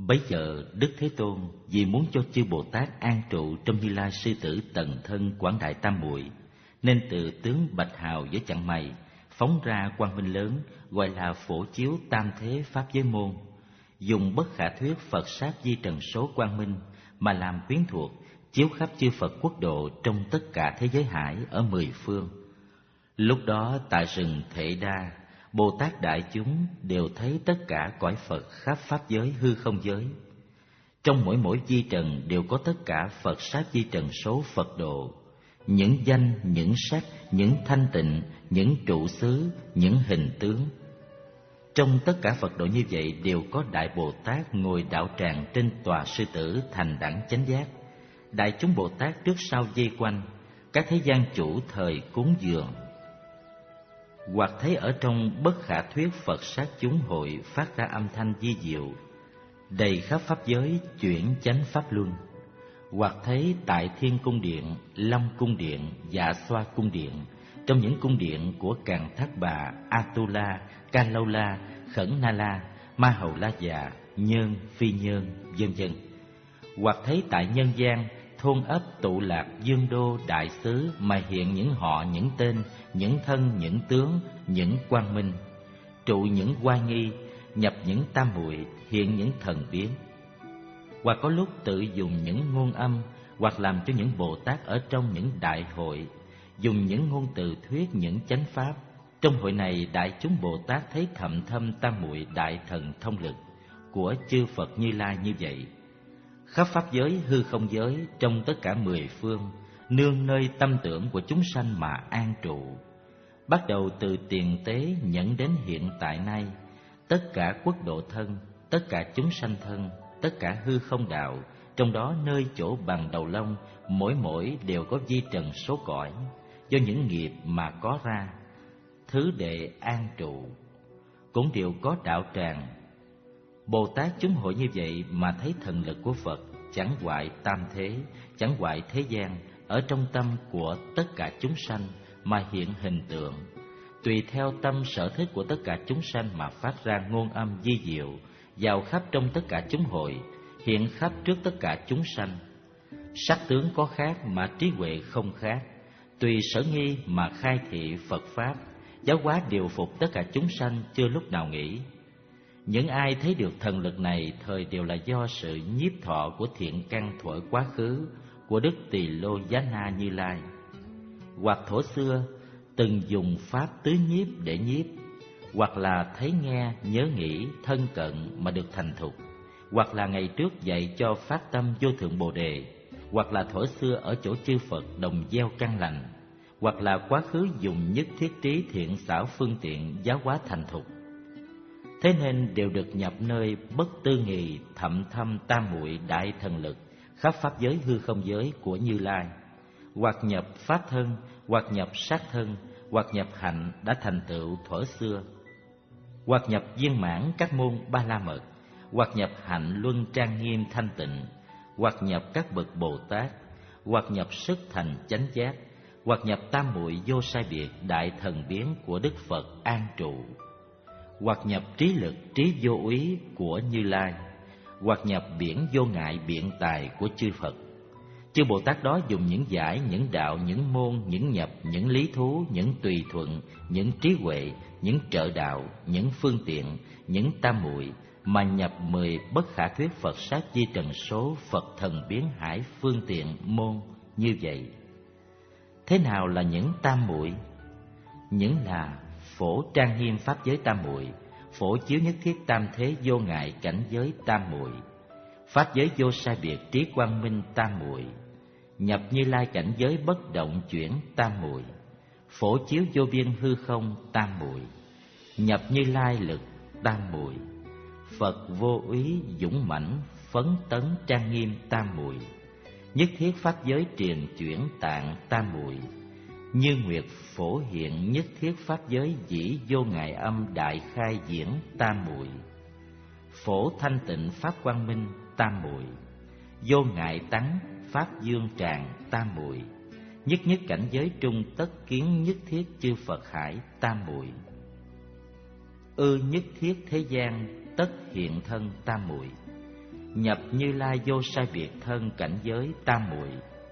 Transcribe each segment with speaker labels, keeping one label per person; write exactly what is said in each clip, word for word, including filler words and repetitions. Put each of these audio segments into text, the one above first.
Speaker 1: Bấy giờ Đức Thế Tôn vì muốn cho chư Bồ Tát an trụ trong Như Lai sư tử tần thân quảng đại tam muội, nên từ tướng bạch hào giữa chặng mày phóng ra quang minh lớn, gọi là phổ chiếu tam thế pháp giới môn, dùng bất khả thuyết Phật sát di trần số quang minh mà làm quyến thuộc, chiếu khắp chư Phật quốc độ trong tất cả thế giới hải ở mười phương. Lúc đó tại rừng Thệ Đa, Bồ Tát đại chúng đều thấy tất cả cõi Phật khắp pháp giới hư không giới. Trong mỗi mỗi di trần đều có tất cả Phật sát di trần số Phật độ, những danh, những sắc, những thanh tịnh, những trụ xứ, những hình tướng. Trong tất cả Phật độ như vậy đều có Đại Bồ Tát ngồi đạo tràng trên tòa sư tử thành đẳng chánh giác. Đại chúng Bồ Tát trước sau vây quanh, các thế gian chủ thời cúng dường. Hoặc thấy ở trong bất khả thuyết Phật sát chúng hội phát ra âm thanh vi diệu, đầy khắp pháp giới chuyển chánh pháp luân. Hoặc thấy tại Thiên Cung Điện, Long Cung Điện, Dạ Xoa Cung Điện, trong những cung điện của Càn Thác Bà, Atula, Ca Lâu La, Khẩn Na La, Ma Hầu La Già, Nhơn, Phi Nhơn, vân vân. Hoặc thấy tại nhân gian, thôn ấp tụ lạc dương đô đại xứ mà hiện những họ, những tên, những thân, những tướng, những quang minh, trụ những oai nghi, nhập những tam muội, hiện những thần biến. Hoặc có lúc tự dùng những ngôn âm, hoặc làm cho những Bồ Tát ở trong những đại hội dùng những ngôn từ thuyết những chánh pháp. Trong hội này đại chúng Bồ Tát thấy thậm thâm tam muội đại thần thông lực của chư Phật Như Lai như vậy. Khắp pháp giới hư không giới, trong tất cả mười phương, nương nơi tâm tưởng của chúng sanh mà an trụ. Bắt đầu từ tiền tế nhẫn đến hiện tại nay, tất cả quốc độ thân, tất cả chúng sanh thân, tất cả hư không đạo, trong đó nơi chỗ bằng đầu lông, mỗi mỗi đều có vi trần số cõi, do những nghiệp mà có ra, thứ đệ an trụ, cũng đều có đạo tràng. Bồ Tát chúng hội như vậy mà thấy thần lực của Phật chẳng hoại tam thế, chẳng hoại thế gian, ở trong tâm của tất cả chúng sanh mà hiện hình tượng, tùy theo tâm sở thích của tất cả chúng sanh mà phát ra ngôn âm vi diệu, vào khắp trong tất cả chúng hội, hiện khắp trước tất cả chúng sanh. Sắc tướng có khác mà trí huệ không khác, tùy sở nghi mà khai thị Phật pháp, giáo hóa điều phục tất cả chúng sanh chưa lúc nào nghỉ. Những ai thấy được thần lực này thời đều là do sự nhiếp thọ của thiện căn thuở quá khứ của Đức Tỳ Lô Giá Na Như Lai. Hoặc thuở xưa từng dùng pháp tứ nhiếp để nhiếp, hoặc là thấy nghe nhớ nghĩ thân cận mà được thành thục, hoặc là ngày trước dạy cho phát tâm vô thượng Bồ Đề, hoặc là thuở xưa ở chỗ chư Phật đồng gieo căn lành, hoặc là quá khứ dùng nhất thiết trí thiện xảo phương tiện giáo hóa thành thục. Thế nên đều được nhập nơi bất tư nghì thậm thâm tam muội đại thần lực khắp pháp giới hư không giới của Như Lai, hoặc nhập pháp thân, hoặc nhập sát thân, hoặc nhập hạnh đã thành tựu thuở xưa, hoặc nhập viên mãn các môn ba la mật, hoặc nhập hạnh luân trang nghiêm thanh tịnh, hoặc nhập các bậc Bồ Tát, hoặc nhập sức thành chánh giác, hoặc nhập tam muội vô sai biệt đại thần biến của Đức Phật an trụ, hoặc nhập trí lực trí vô úy của Như Lai, hoặc nhập biển vô ngại biện tài của chư Phật. Chư Bồ Tát đó dùng những giải, những đạo, những môn, những nhập, những lý thú, những tùy thuận, những trí huệ, những trợ đạo, những phương tiện, những tam muội mà nhập mười bất khả thuyết Phật sát di trần số Phật thần biến hải phương tiện môn như vậy. Thế nào là những tam muội? Những là phổ trang nghiêm pháp giới tam muội, phổ chiếu nhất thiết tam thế vô ngại cảnh giới tam muội, pháp giới vô sai biệt trí quang minh tam muội, nhập Như Lai cảnh giới bất động chuyển tam muội, phổ chiếu vô biên hư không tam muội, nhập Như Lai lực tam muội, Phật vô úy dũng mãnh phấn tấn trang nghiêm tam muội, nhất thiết pháp giới truyền chuyển tạng tam muội, như nguyệt phổ hiện nhất thiết pháp giới dĩ vô ngại âm đại khai diễn tam muội, phổ thanh tịnh pháp quang minh tam muội, vô ngại tắng pháp dương tràng tam muội, nhất nhất cảnh giới trung tất kiến nhất thiết chư Phật hải tam muội, ư nhất thiết thế gian tất hiện thân tam muội, nhập Như Lai vô sai biệt thân cảnh giới tam muội.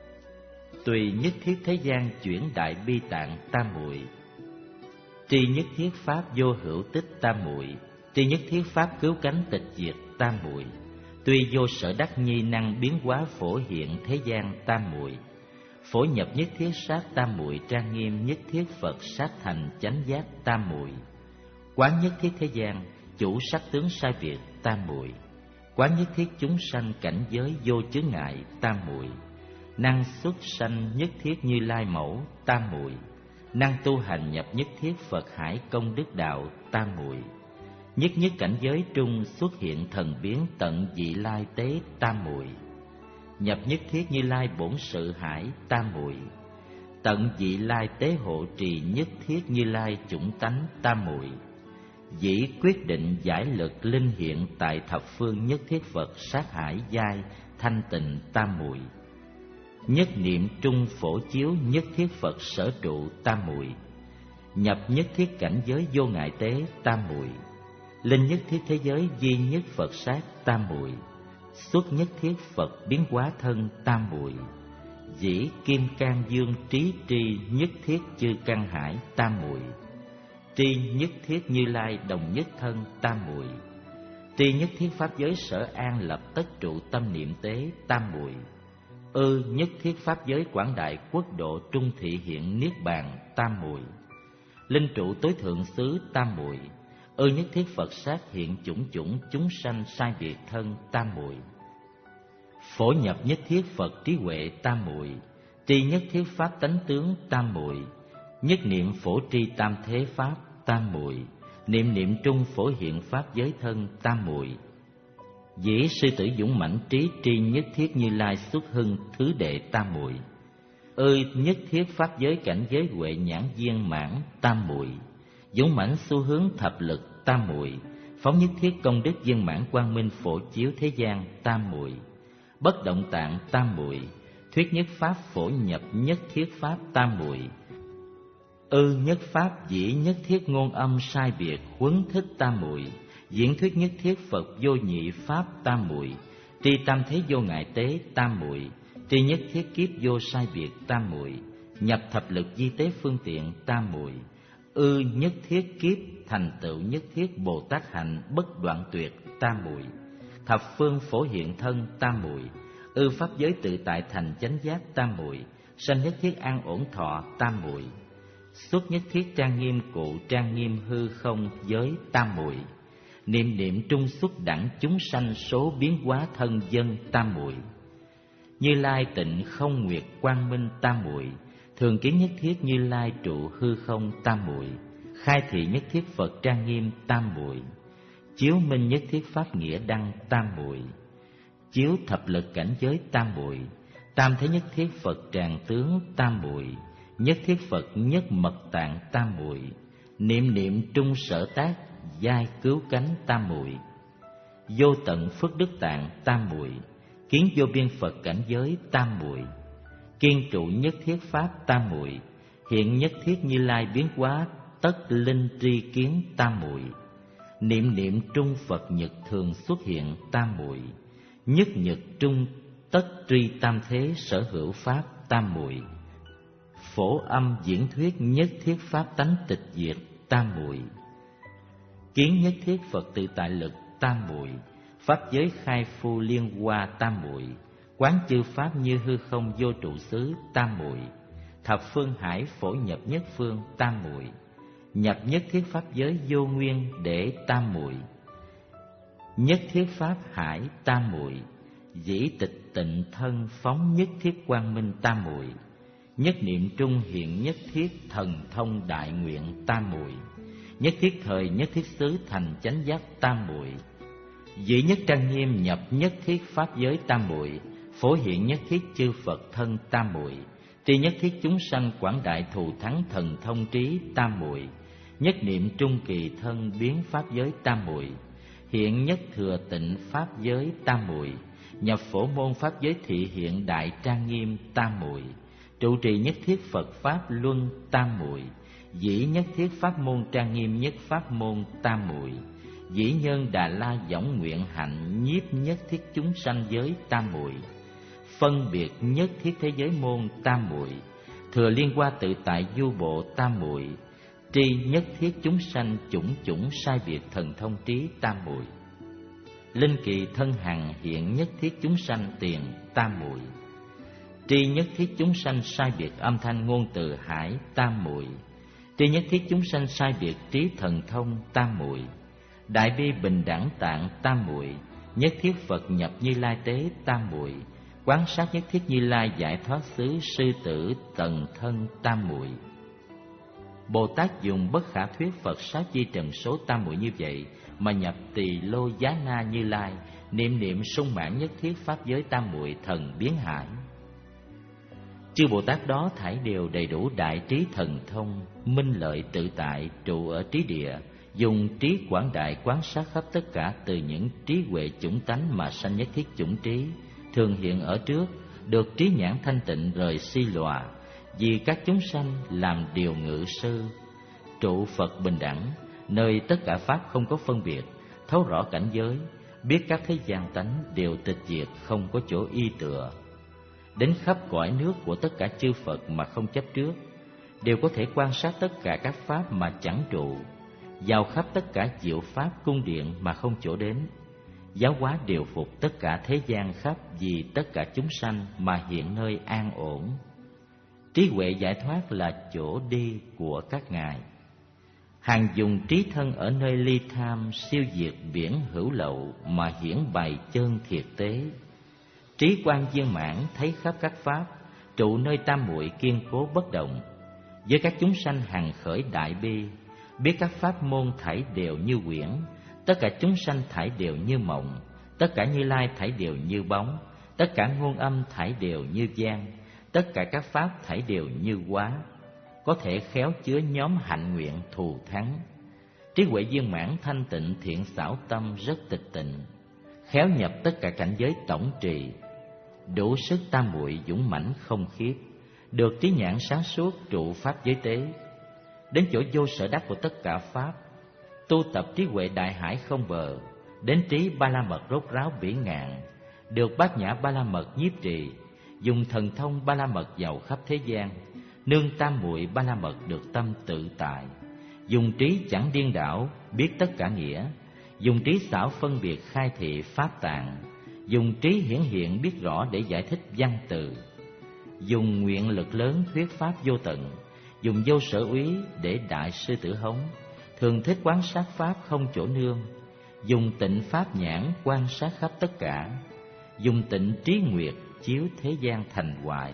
Speaker 1: Tùy nhất thiết thế gian chuyển đại bi tạng tam muội. Tri nhất thiết pháp vô hữu tích tam muội. Tri nhất thiết pháp cứu cánh tịch diệt tam muội. Tuy vô sở đắc nhi năng biến hóa phổ hiện thế gian tam muội. Phổ nhập nhất thiết sát tam muội trang nghiêm nhất thiết Phật sát thành chánh giác tam muội. Quán nhất thiết thế gian chủ sắc tướng sai biệt tam muội. Quán nhất thiết chúng sanh cảnh giới vô chướng ngại tam muội. Năng xuất sanh nhất thiết Như Lai mẫu tam muội. Năng tu hành nhập nhất thiết Phật hải công đức đạo tam muội. Nhất nhất cảnh giới trung xuất hiện thần biến tận vị lai tế tam muội. Nhập nhất thiết Như Lai bổn sự hải tam muội. Tận vị lai tế hộ trì nhất thiết Như Lai chủng tánh tam muội. Dĩ quyết định giải lực linh hiện tại thập phương nhất thiết Phật sát hải giai thanh tịnh tam muội. Nhất niệm trung phổ chiếu nhất thiết Phật sở trụ tam muội. Nhập nhất thiết cảnh giới vô ngại tế tam muội. Linh nhất thiết thế giới duy nhất Phật sát tam muội. Xuất nhất thiết Phật biến hóa thân tam muội. Dĩ kim cang dương trí tri nhất thiết chư căn hải tam muội. Tri nhất thiết Như Lai đồng nhất thân tam muội. Tri nhất thiết pháp giới sở an lập tất trụ tâm niệm tế tam muội. Ư nhất thiết pháp giới quảng đại quốc độ trung thị hiện niết bàn tam muội. Linh trụ tối thượng xứ tam muội. Ư nhất thiết Phật sát hiện chủng chủng chúng sanh sai biệt thân tam muội. Phổ nhập nhất thiết Phật trí huệ tam muội. Tri nhất thiết pháp tánh tướng tam muội. Nhất niệm phổ tri tam thế pháp tam muội. Niệm niệm trung phổ hiện pháp giới thân tam muội. Dĩ sư tử dũng mãnh trí tri nhất thiết Như Lai xuất hưng thứ đệ tam muội. Ơi nhất thiết pháp giới cảnh giới huệ nhãn viên mãn tam muội. Dũng mãnh xu hướng thập lực tam muội. Phóng nhất thiết công đức viên mãn quang minh phổ chiếu thế gian tam muội. Bất động tạng tam muội. Thuyết nhất pháp phổ nhập nhất thiết pháp tam muội. Ư nhất pháp dĩ nhất thiết ngôn âm sai biệt huấn thích tam muội. Diễn thuyết nhất thiết Phật vô nhị pháp tam muội. Tri tam thế vô ngại tế tam muội. Tri nhất thiết kiếp vô sai biệt tam muội. Nhập thập lực di tế phương tiện tam muội. Ư nhất thiết kiếp thành tựu nhất thiết Bồ Tát hạnh bất đoạn tuyệt tam muội. Thập phương phổ hiện thân tam muội. Ư pháp giới tự tại thành chánh giác tam muội. Sanh nhất thiết an ổn thọ tam muội. Xuất nhất thiết trang nghiêm cụ trang nghiêm hư không giới tam muội. Niệm niệm trung xuất đẳng chúng sanh số biến hóa thân dân tam muội. Như Lai tịnh không nguyệt quang minh tam muội. Thường kiến nhất thiết Như Lai trụ hư không tam muội. Khai thị nhất thiết Phật trang nghiêm tam muội. Chiếu minh nhất thiết pháp nghĩa đăng tam muội. Chiếu thập lực cảnh giới tam muội. Tam thế nhất thiết Phật tràng tướng tam muội. Nhất thiết Phật nhất mật tạng tam muội. Niệm niệm trung sở tác giai cứu cánh tam muội. Vô tận phước đức tạng tam muội. Kiến vô biên Phật cảnh giới tam muội. Kiên trụ nhất thiết pháp tam muội. Hiện nhất thiết Như Lai biến hóa tất linh tri kiến tam muội. Niệm niệm trung Phật nhật thường xuất hiện tam muội. Nhất nhật trung tất tri tam thế sở hữu pháp tam muội. Phổ âm diễn thuyết nhất thiết pháp tánh tịch diệt tam muội. Kiến nhất thiết Phật tự tại lực tam muội. Pháp giới khai phu liên hoa tam muội. Quán chư pháp như hư không vô trụ xứ tam muội. Thập phương hải phổ nhập nhất phương tam muội. Nhập nhất thiết pháp giới vô nguyên để tam muội. Nhất thiết pháp hải tam muội. Dĩ tịch tịnh thân phóng nhất thiết quang minh tam muội. Nhất niệm trung hiện nhất thiết thần thông đại nguyện tam muội. Nhất thiết thời nhất thiết xứ thành chánh giác tam muội. Dĩ nhất trang nghiêm nhập nhất thiết pháp giới tam muội. Phổ hiện nhất thiết chư Phật thân tam muội. Tri nhất thiết chúng sanh quảng đại thù thắng thần thông trí tam muội. Nhất niệm trung kỳ thân biến pháp giới tam muội. Hiện nhất thừa tịnh pháp giới tam muội. Nhập phổ môn pháp giới thị hiện đại trang nghiêm tam muội. Trụ trì nhất thiết Phật pháp luân tam muội. Dĩ nhất thiết pháp môn trang nghiêm nhất pháp môn tam muội. Dĩ nhân Đà La võng nguyện hạnh, nhiếp nhất thiết chúng sanh giới tam muội. Phân biệt nhất thiết thế giới môn tam muội, thừa liên hoa tự tại du bộ tam muội. Tri nhất thiết chúng sanh chủng chủng sai biệt thần thông trí tam muội. Linh kỳ thân hằng hiện nhất thiết chúng sanh tiền tam muội. Tri nhất thiết chúng sanh sai biệt âm thanh ngôn từ hải tam muội. Tri nhất thiết chúng sanh sai biệt trí thần thông tam muội. Đại bi bình đẳng tạng tam muội. Nhất thiết Phật nhập Như Lai tế tam muội. Quán sát nhất thiết Như Lai giải thoát xứ sư tử tần thân tam muội. Bồ Tát dùng bất khả thuyết Phật sát di trần số tam muội như vậy mà nhập Tỳ Lô Giá Na Như Lai, niệm niệm sung mãn nhất thiết pháp giới tam muội thần biến hải. Chư Bồ Tát đó thảy đều đầy đủ đại trí thần thông, minh lợi tự tại, trụ ở trí địa, dùng trí quảng đại quán sát khắp tất cả từ những trí huệ chủng tánh mà sanh nhất thiết chủng trí, thường hiện ở trước, được trí nhãn thanh tịnh rời si lòa, vì các chúng sanh làm điều ngự sư, trụ Phật bình đẳng, nơi tất cả pháp không có phân biệt, thấu rõ cảnh giới, biết các thế gian tánh đều tịch diệt, không có chỗ y tựa. Đến khắp cõi nước của tất cả chư Phật mà không chấp trước, đều có thể quan sát tất cả các pháp mà chẳng trụ, vào khắp tất cả diệu pháp cung điện mà không chỗ đến, giáo hóa điều phục tất cả thế gian khắp vì tất cả chúng sanh mà hiện nơi an ổn. Trí huệ giải thoát là chỗ đi của các ngài. Hàng dùng trí thân ở nơi ly tham, siêu diệt biển hữu lậu mà hiển bày chân thiệt tế. Trí quan viên mãn thấy khắp các pháp, trụ nơi tam muội kiên cố bất động. Với các chúng sanh hằng khởi đại bi, biết các pháp môn thảy đều như quyển, tất cả chúng sanh thảy đều như mộng, tất cả Như Lai thảy đều như bóng, tất cả ngôn âm thảy đều như vang, tất cả các pháp thảy đều như hóa, có thể khéo chứa nhóm hạnh nguyện thù thắng. Trí huệ viên mãn thanh tịnh thiện xảo tâm rất tịch tịnh, khéo nhập tất cả cảnh giới tổng trì, đủ sức tam muội dũng mãnh không khiếp, được trí nhãn sáng suốt trụ pháp giới tế. Đến chỗ vô sở đắc của tất cả pháp, tu tập trí huệ đại hải không bờ, đến trí ba la mật rốt ráo bỉ ngạn, được bát nhã ba la mật nhiếp trì, dùng thần thông ba la mật giàu khắp thế gian, nương tam muội ba la mật được tâm tự tại, dùng trí chẳng điên đảo biết tất cả nghĩa, dùng trí xảo phân biệt khai thị pháp tạng, dùng trí hiển hiện biết rõ để giải thích văn từ, dùng nguyện lực lớn thuyết pháp vô tận, dùng vô sở úy để đại sư tử hống, thường thích quán sát pháp không chỗ nương, dùng tịnh pháp nhãn quan sát khắp tất cả, dùng tịnh trí nguyệt chiếu thế gian thành hoại,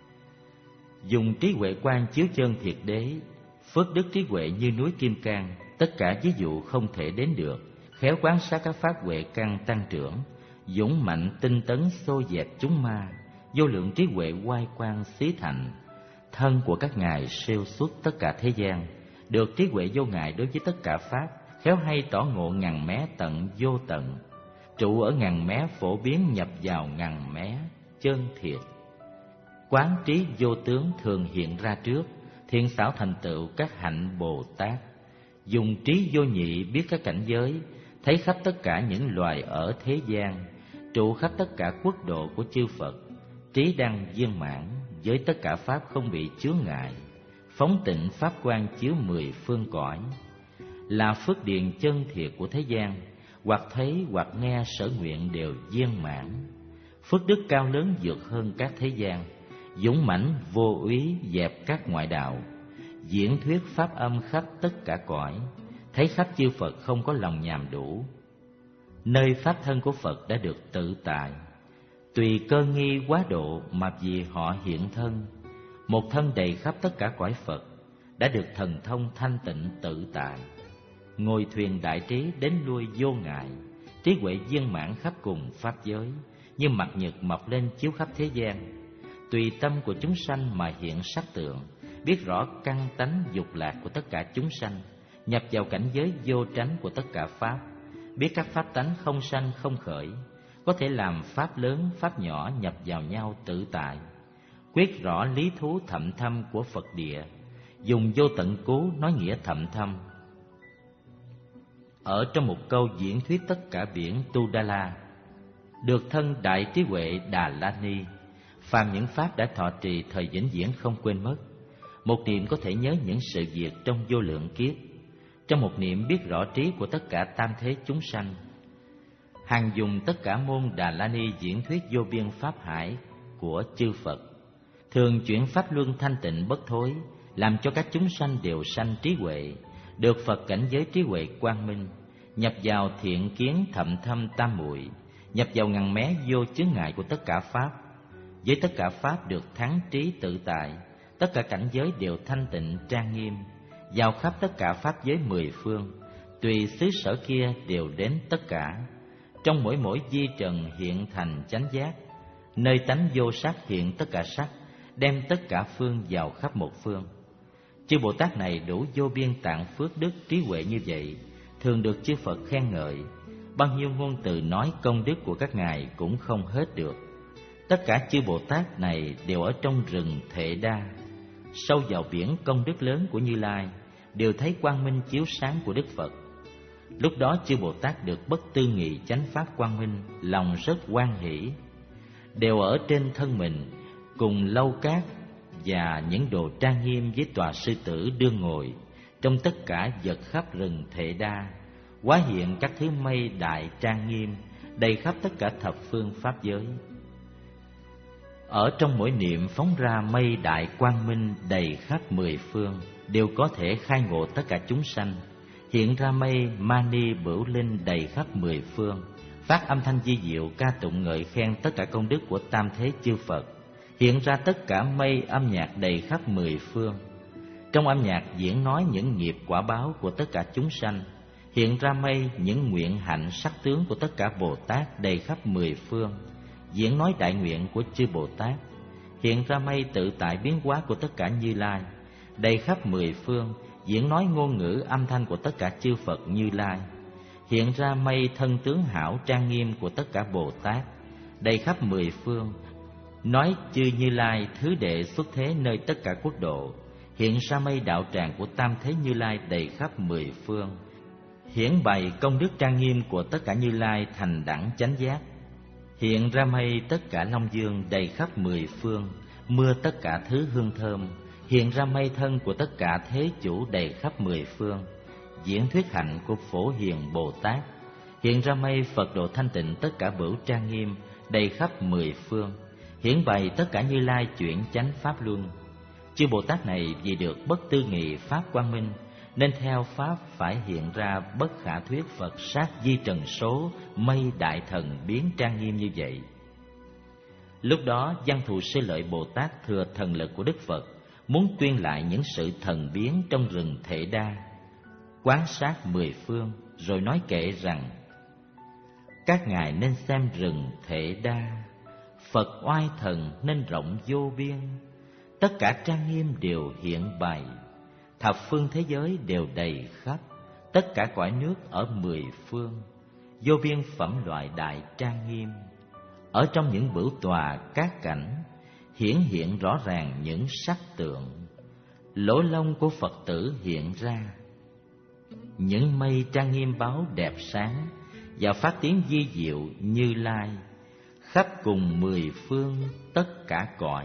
Speaker 1: dùng trí huệ quan chiếu chân thiệt đế, phước đức trí huệ như núi Kim Cang, tất cả ví dụ không thể đến được, khéo quán sát các pháp huệ căn tăng trưởng, dũng mạnh tinh tấn xô dẹp chúng ma, vô lượng trí huệ oai quang xí thành. Thân của các ngài siêu xuất tất cả thế gian, được trí huệ vô ngại đối với tất cả pháp, khéo hay tỏ ngộ ngàn mé tận vô tận, trụ ở ngàn mé phổ biến nhập vào ngàn mé chân thiệt. Quán trí vô tướng thường hiện ra trước, thiện xảo thành tựu các hạnh Bồ Tát, dùng trí vô nhị biết các cảnh giới, thấy khắp tất cả những loài ở thế gian, trụ khắp tất cả quốc độ của chư Phật, trí đăng viên mãn với tất cả pháp không bị chướng ngại, phóng tịnh pháp quan chiếu mười phương cõi, là phước điền chân thiệt của thế gian, hoặc thấy hoặc nghe sở nguyện đều viên mãn, phước đức cao lớn vượt hơn các thế gian, dũng mãnh vô úy dẹp các ngoại đạo, diễn thuyết pháp âm khắp tất cả cõi, thấy khắp chư Phật không có lòng nhàm đủ. Nơi pháp thân của Phật đã được tự tại, tùy cơ nghi quá độ mà vì họ hiện thân, một thân đầy khắp tất cả cõi Phật, đã được thần thông thanh tịnh tự tại, ngồi thuyền đại trí đến lui vô ngại, trí huệ viên mãn khắp cùng pháp giới, như mặt nhật mọc lên chiếu khắp thế gian, tùy tâm của chúng sanh mà hiện sắc tượng, biết rõ căn tánh dục lạc của tất cả chúng sanh, nhập vào cảnh giới vô tránh của tất cả pháp, biết các pháp tánh không sanh không khởi, có thể làm pháp lớn pháp nhỏ nhập vào nhau tự tại, quyết rõ lý thú thậm thâm của Phật địa, dùng vô tận cú nói nghĩa thậm thâm. ở trong một câu diễn thuyết tất cả biển Tudala. Được thân đại trí huệ Đà La Ni, phàm những pháp đã thọ trì thời vĩnh viễn không quên mất. Một niệm có thể nhớ những sự việc trong vô lượng kiếp, trong một niệm biết rõ trí của tất cả tam thế chúng sanh. Hằng dùng tất cả môn Đà La Ni diễn thuyết vô biên pháp hải của chư Phật, thường chuyển pháp luân thanh tịnh bất thối, làm cho các chúng sanh đều sanh trí huệ, được Phật cảnh giới trí huệ quang minh, nhập vào thiện kiến thậm thâm tam muội, nhập vào ngăn mé vô chướng ngại của tất cả pháp. Với tất cả pháp được thắng trí tự tại, tất cả cảnh giới đều thanh tịnh trang nghiêm, vào khắp tất cả pháp giới mười phương, tùy xứ sở kia đều đến tất cả. Trong mỗi mỗi di trần hiện thành chánh giác, nơi tánh vô sắc hiện tất cả sắc, đem tất cả phương vào khắp một phương. Chư Bồ Tát này đủ vô biên tạng phước đức trí huệ như vậy, thường được chư Phật khen ngợi. Bao nhiêu ngôn từ nói công đức của các ngài cũng không hết được. Tất cả chư Bồ Tát này đều ở trong rừng Thệ Đa, sâu vào biển công đức lớn của Như Lai, đều thấy quang minh chiếu sáng của Đức Phật. Lúc đó chư Bồ Tát được bất tư nghị chánh pháp quang minh, lòng rất hoan hỷ. Đều ở trên thân mình cùng lâu cát và những đồ trang nghiêm với tòa sư tử đương ngồi, trong tất cả vật khắp rừng Thệ Đa, hóa hiện các thứ mây đại trang nghiêm, đầy khắp tất cả thập phương pháp giới. Ở trong mỗi niệm phóng ra mây đại quang minh đầy khắp mười phương, đều có thể khai ngộ tất cả chúng sanh. Hiện ra mây mani bửu linh đầy khắp mười phương, phát âm thanh di diệu ca tụng ngợi khen tất cả công đức của tam thế chư Phật. Hiện ra tất cả mây âm nhạc đầy khắp mười phương, trong âm nhạc diễn nói những nghiệp quả báo của tất cả chúng sanh. Hiện ra mây những nguyện hạnh sắc tướng của tất cả Bồ Tát đầy khắp mười phương, diễn nói đại nguyện của chư Bồ Tát. Hiện ra mây tự tại biến hóa của tất cả Như Lai, đầy khắp mười phương, diễn nói ngôn ngữ âm thanh của tất cả chư Phật Như Lai. Hiện ra mây thân tướng hảo trang nghiêm của tất cả Bồ Tát, đầy khắp mười phương, nói chư Như Lai thứ đệ xuất thế nơi tất cả quốc độ. Hiện ra mây đạo tràng của tam thế Như Lai đầy khắp mười phương, hiển bày công đức trang nghiêm của tất cả Như Lai thành đẳng chánh giác. Hiện ra mây tất cả Long Dương đầy khắp mười phương, mưa tất cả thứ hương thơm. Hiện ra mây thân của tất cả thế chủ đầy khắp mười phương, diễn thuyết hạnh của Phổ Hiền Bồ Tát. Hiện ra mây Phật độ thanh tịnh tất cả bửu trang nghiêm đầy khắp mười phương, hiển bày tất cả Như Lai chuyển chánh pháp luân. Chư Bồ Tát này vì được bất tư nghị pháp quang minh, nên theo pháp phải hiện ra bất khả thuyết Phật sát di trần số mây đại thần biến trang nghiêm như vậy. Lúc đó Văn Thù Sư Lợi Bồ Tát thừa thần lực của Đức Phật, muốn tuyên lại những sự thần biến trong rừng Thệ Đa, quán sát mười phương, rồi nói kệ rằng: các ngài nên xem rừng Thệ Đa, Phật oai thần nên rộng vô biên, tất cả trang nghiêm đều hiện bày, thập phương thế giới đều đầy khắp, tất cả cõi nước ở mười phương, vô biên phẩm loại đại trang nghiêm. Ở trong những bửu tòa các cảnh, hiển hiện rõ ràng những sắc tượng, lỗ lông của Phật tử hiện ra. Những mây trang nghiêm báo đẹp sáng, và phát tiếng di diệu Như Lai, khắp cùng mười phương tất cả cõi.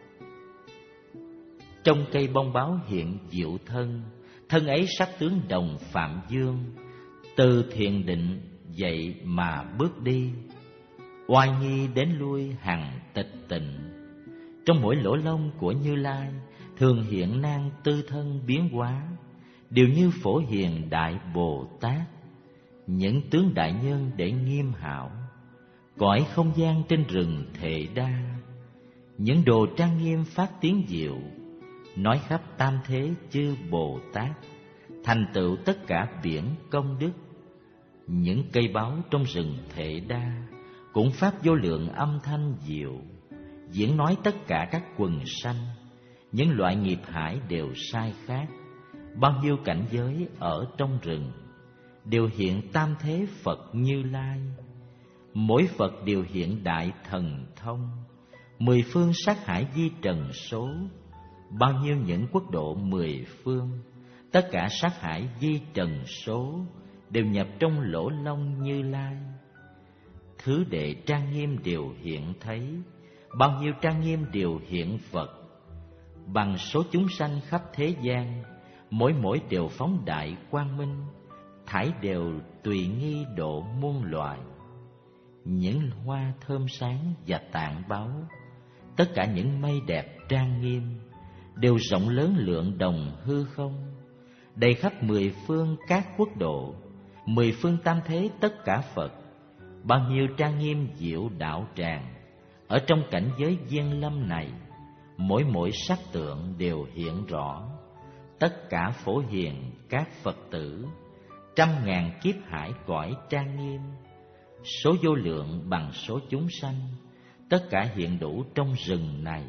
Speaker 1: Trong cây bông báo hiện diệu thân, thân ấy sắc tướng đồng Phạm Dương, từ thiền định dậy mà bước đi, oai nghi đến lui hằng tịch tịnh. Trong mỗi lỗ lông của Như Lai, thường hiện nan tư thân biến hóa, đều như Phổ Hiền Đại Bồ Tát, những tướng đại nhân để nghiêm hảo. Cõi không gian trên rừng Thệ Đa, những đồ trang nghiêm phát tiếng diệu, nói khắp tam thế chư Bồ Tát, thành tựu tất cả biển công đức. Những cây báo trong rừng Thệ Đa cũng phát vô lượng âm thanh diệu, diễn nói tất cả các quần sanh. Những loại nghiệp hải đều sai khác, bao nhiêu cảnh giới ở trong rừng đều hiện tam thế Phật Như Lai. Mỗi Phật đều hiện đại thần thông, mười phương sát hải di trần số, bao nhiêu những quốc độ mười phương, tất cả sát hải di trần số, đều nhập trong lỗ lông Như Lai. Thứ đệ trang nghiêm đều hiện thấy, bao nhiêu trang nghiêm đều hiện Phật. Bằng số chúng sanh khắp thế gian, mỗi mỗi đều phóng đại quang minh, thải đều tùy nghi độ muôn loài. Những hoa thơm sáng và tạng báu, tất cả những mây đẹp trang nghiêm, đều rộng lớn lượng đồng hư không, đầy khắp mười phương các quốc độ, mười phương tam thế tất cả Phật. Bao nhiêu trang nghiêm diệu đạo tràng, ở trong cảnh giới viên lâm này, mỗi mỗi sắc tượng đều hiện rõ. Tất cả phổ hiền các Phật tử, trăm ngàn kiếp hải cõi trang nghiêm, số vô lượng bằng số chúng sanh, tất cả hiện đủ trong rừng này.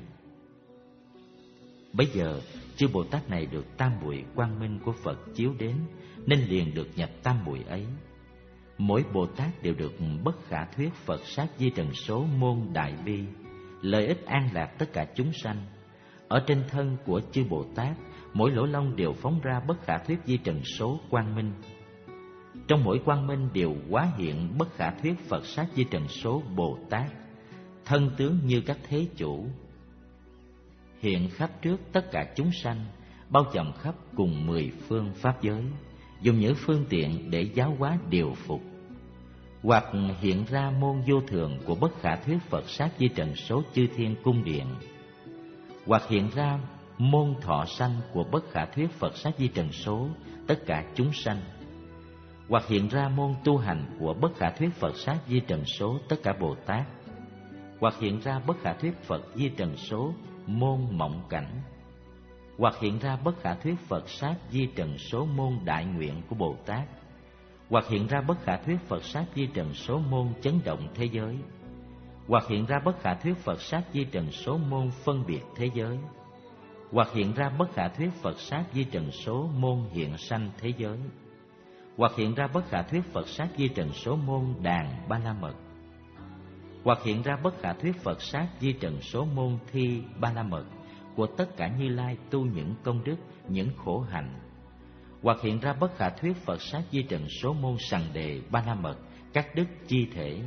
Speaker 1: Bấy giờ chư Bồ Tát này được tam muội quang minh của Phật chiếu đến, nên liền được nhập tam muội ấy. Mỗi Bồ Tát đều được bất khả thuyết Phật sát di trần số môn đại bi, lợi ích an lạc tất cả chúng sanh. Ở trên thân của chư Bồ Tát, mỗi lỗ lông đều phóng ra bất khả thuyết di trần số quang minh. Trong mỗi quang minh đều hóa hiện bất khả thuyết Phật sát di trần số Bồ Tát, thân tướng như các thế chủ, hiện khắp trước tất cả chúng sanh, bao trùm khắp cùng mười phương pháp giới, dùng những phương tiện để giáo hóa điều phục. Hoặc hiện ra môn vô thường của bất khả thuyết Phật sát di trần số chư thiên cung điện, hoặc hiện ra môn thọ sanh của bất khả thuyết Phật sát di trần số tất cả chúng sanh, hoặc hiện ra môn tu hành của bất khả thuyết Phật sát di trần số tất cả Bồ Tát, hoặc hiện ra bất khả thuyết Phật di trần số môn mộng cảnh, hoặc hiện ra bất khả thuyết Phật sát di trần số môn đại nguyện của Bồ Tát, hoặc hiện ra bất khả thuyết Phật sát di trần số môn chấn động thế giới, hoặc hiện ra bất khả thuyết Phật sát di trần số môn phân biệt thế giới, hoặc hiện ra bất khả thuyết Phật sát di trần số môn hiện sanh thế giới, hoặc hiện ra bất khả thuyết Phật sát di trần số môn đàn ba la mật, hoặc hiện ra bất khả thuyết Phật sát di trần số môn thi ba la mật của tất cả Như Lai tu những công đức, những khổ hạnh, hoặc hiện ra bất khả thuyết Phật sát di trần số môn sằng đề ba la mật các đức chi thể,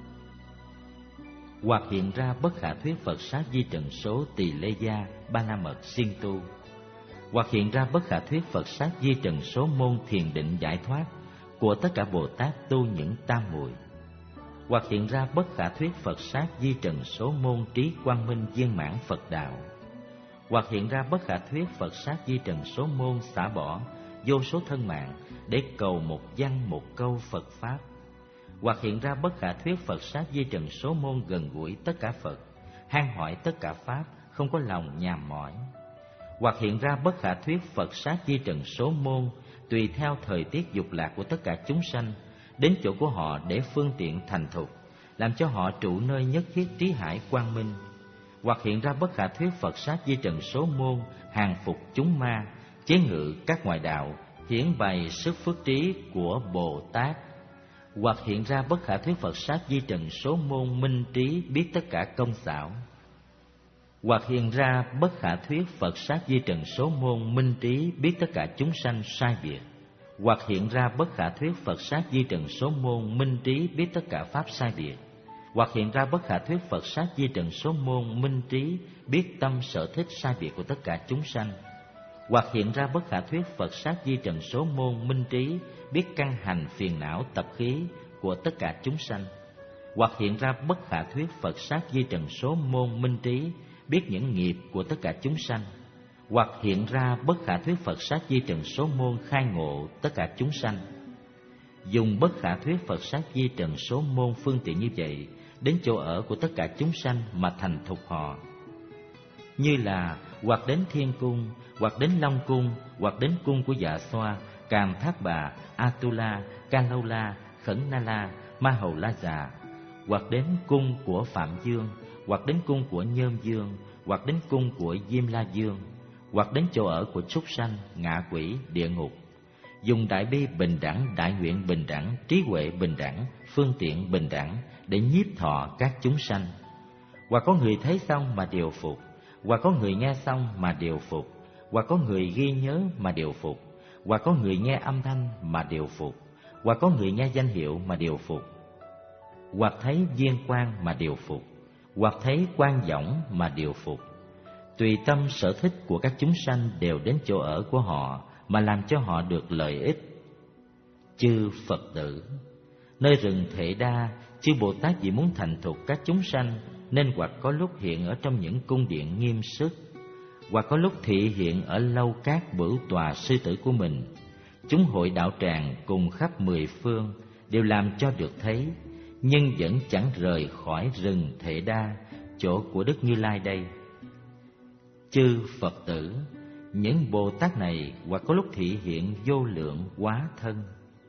Speaker 1: hoặc hiện ra bất khả thuyết Phật sát di trần số tỳ lê gia ba la mật siêng tu, hoặc hiện ra bất khả thuyết Phật sát di trần số môn thiền định giải thoát của tất cả Bồ Tát tu những tam muội, hoặc hiện ra bất khả thuyết Phật sát di trần số môn trí quang minh viên mãn Phật đạo, hoặc hiện ra bất khả thuyết Phật sát di trần số môn xả bỏ vô số thân mạng để cầu một văn một câu Phật pháp, hoặc hiện ra bất khả thuyết Phật sát di trần số môn gần gũi tất cả Phật, han hỏi tất cả pháp, không có lòng nhàm mỏi, hoặc hiện ra bất khả thuyết Phật sát di trần số môn tùy theo thời tiết dục lạc của tất cả chúng sanh đến chỗ của họ để phương tiện thành thục, làm cho họ trụ nơi nhất thiết trí hải quang minh, hoặc hiện ra bất khả thuyết Phật sát di trần số môn hàng phục chúng ma, chế ngự các ngoại đạo, hiển bày sức phước trí của Bồ Tát, hoặc hiện ra bất khả thuyết Phật sát di trần số môn minh trí biết tất cả công xảo, hoặc hiện ra bất khả thuyết Phật sát di trần số môn minh trí biết tất cả chúng sanh sai biệt, hoặc hiện ra bất khả thuyết Phật sát di trần số môn minh trí biết tất cả pháp sai biệt, hoặc hiện ra bất khả thuyết Phật sát di trần số môn minh trí biết tâm sở thích sai biệt của tất cả chúng sanh, hoặc hiện ra bất khả thuyết Phật sát di trần số môn minh trí biết căn hành phiền não tập khí của tất cả chúng sanh, hoặc hiện ra bất khả thuyết Phật sát di trần số môn minh trí biết những nghiệp của tất cả chúng sanh, hoặc hiện ra bất khả thuyết Phật sát di trần số môn khai ngộ tất cả chúng sanh. Dùng bất khả thuyết Phật sát di trần số môn phương tiện như vậy đến chỗ ở của tất cả chúng sanh mà thành thục họ, như là hoặc đến thiên cung, hoặc đến long cung, hoặc đến cung của Dạ Xoa, Càm Thác Bà, Atula, Ca Lâu La, Khẩn Na La, Ma Hầu La Già, hoặc đến cung của Phạm Dương, hoặc đến cung của Nhơn Dương, hoặc đến cung của Diêm La Dương, hoặc đến chỗ ở của súc sanh, ngạ quỷ, địa ngục. Dùng đại bi bình đẳng, đại nguyện bình đẳng, trí huệ bình đẳng, phương tiện bình đẳng để nhiếp thọ các chúng sanh. Hoặc có người thấy xong mà điều phục, hoặc có người nghe xong mà điều phục, hoặc có người ghi nhớ mà điều phục, hoặc có người nghe âm thanh mà điều phục, hoặc có người nghe danh hiệu mà điều phục, hoặc thấy viên quan mà điều phục, hoặc thấy quan võng mà điều phục. Tùy tâm sở thích của các chúng sanh đều đến chỗ ở của họ mà làm cho họ được lợi ích. Chư Phật tử, nơi rừng Thệ Đa, chư Bồ Tát vì muốn thành thục các chúng sanh nên hoặc có lúc hiện ở trong những cung điện nghiêm sức, hoặc có lúc thị hiện ở lâu các bửu tòa sư tử của mình. Chúng hội đạo tràng cùng khắp mười phương đều làm cho được thấy, nhưng vẫn chẳng rời khỏi rừng Thệ Đa, chỗ của Đức Như Lai đây. Chư Phật tử, những Bồ Tát này hoặc có lúc thị hiện vô lượng hóa thân,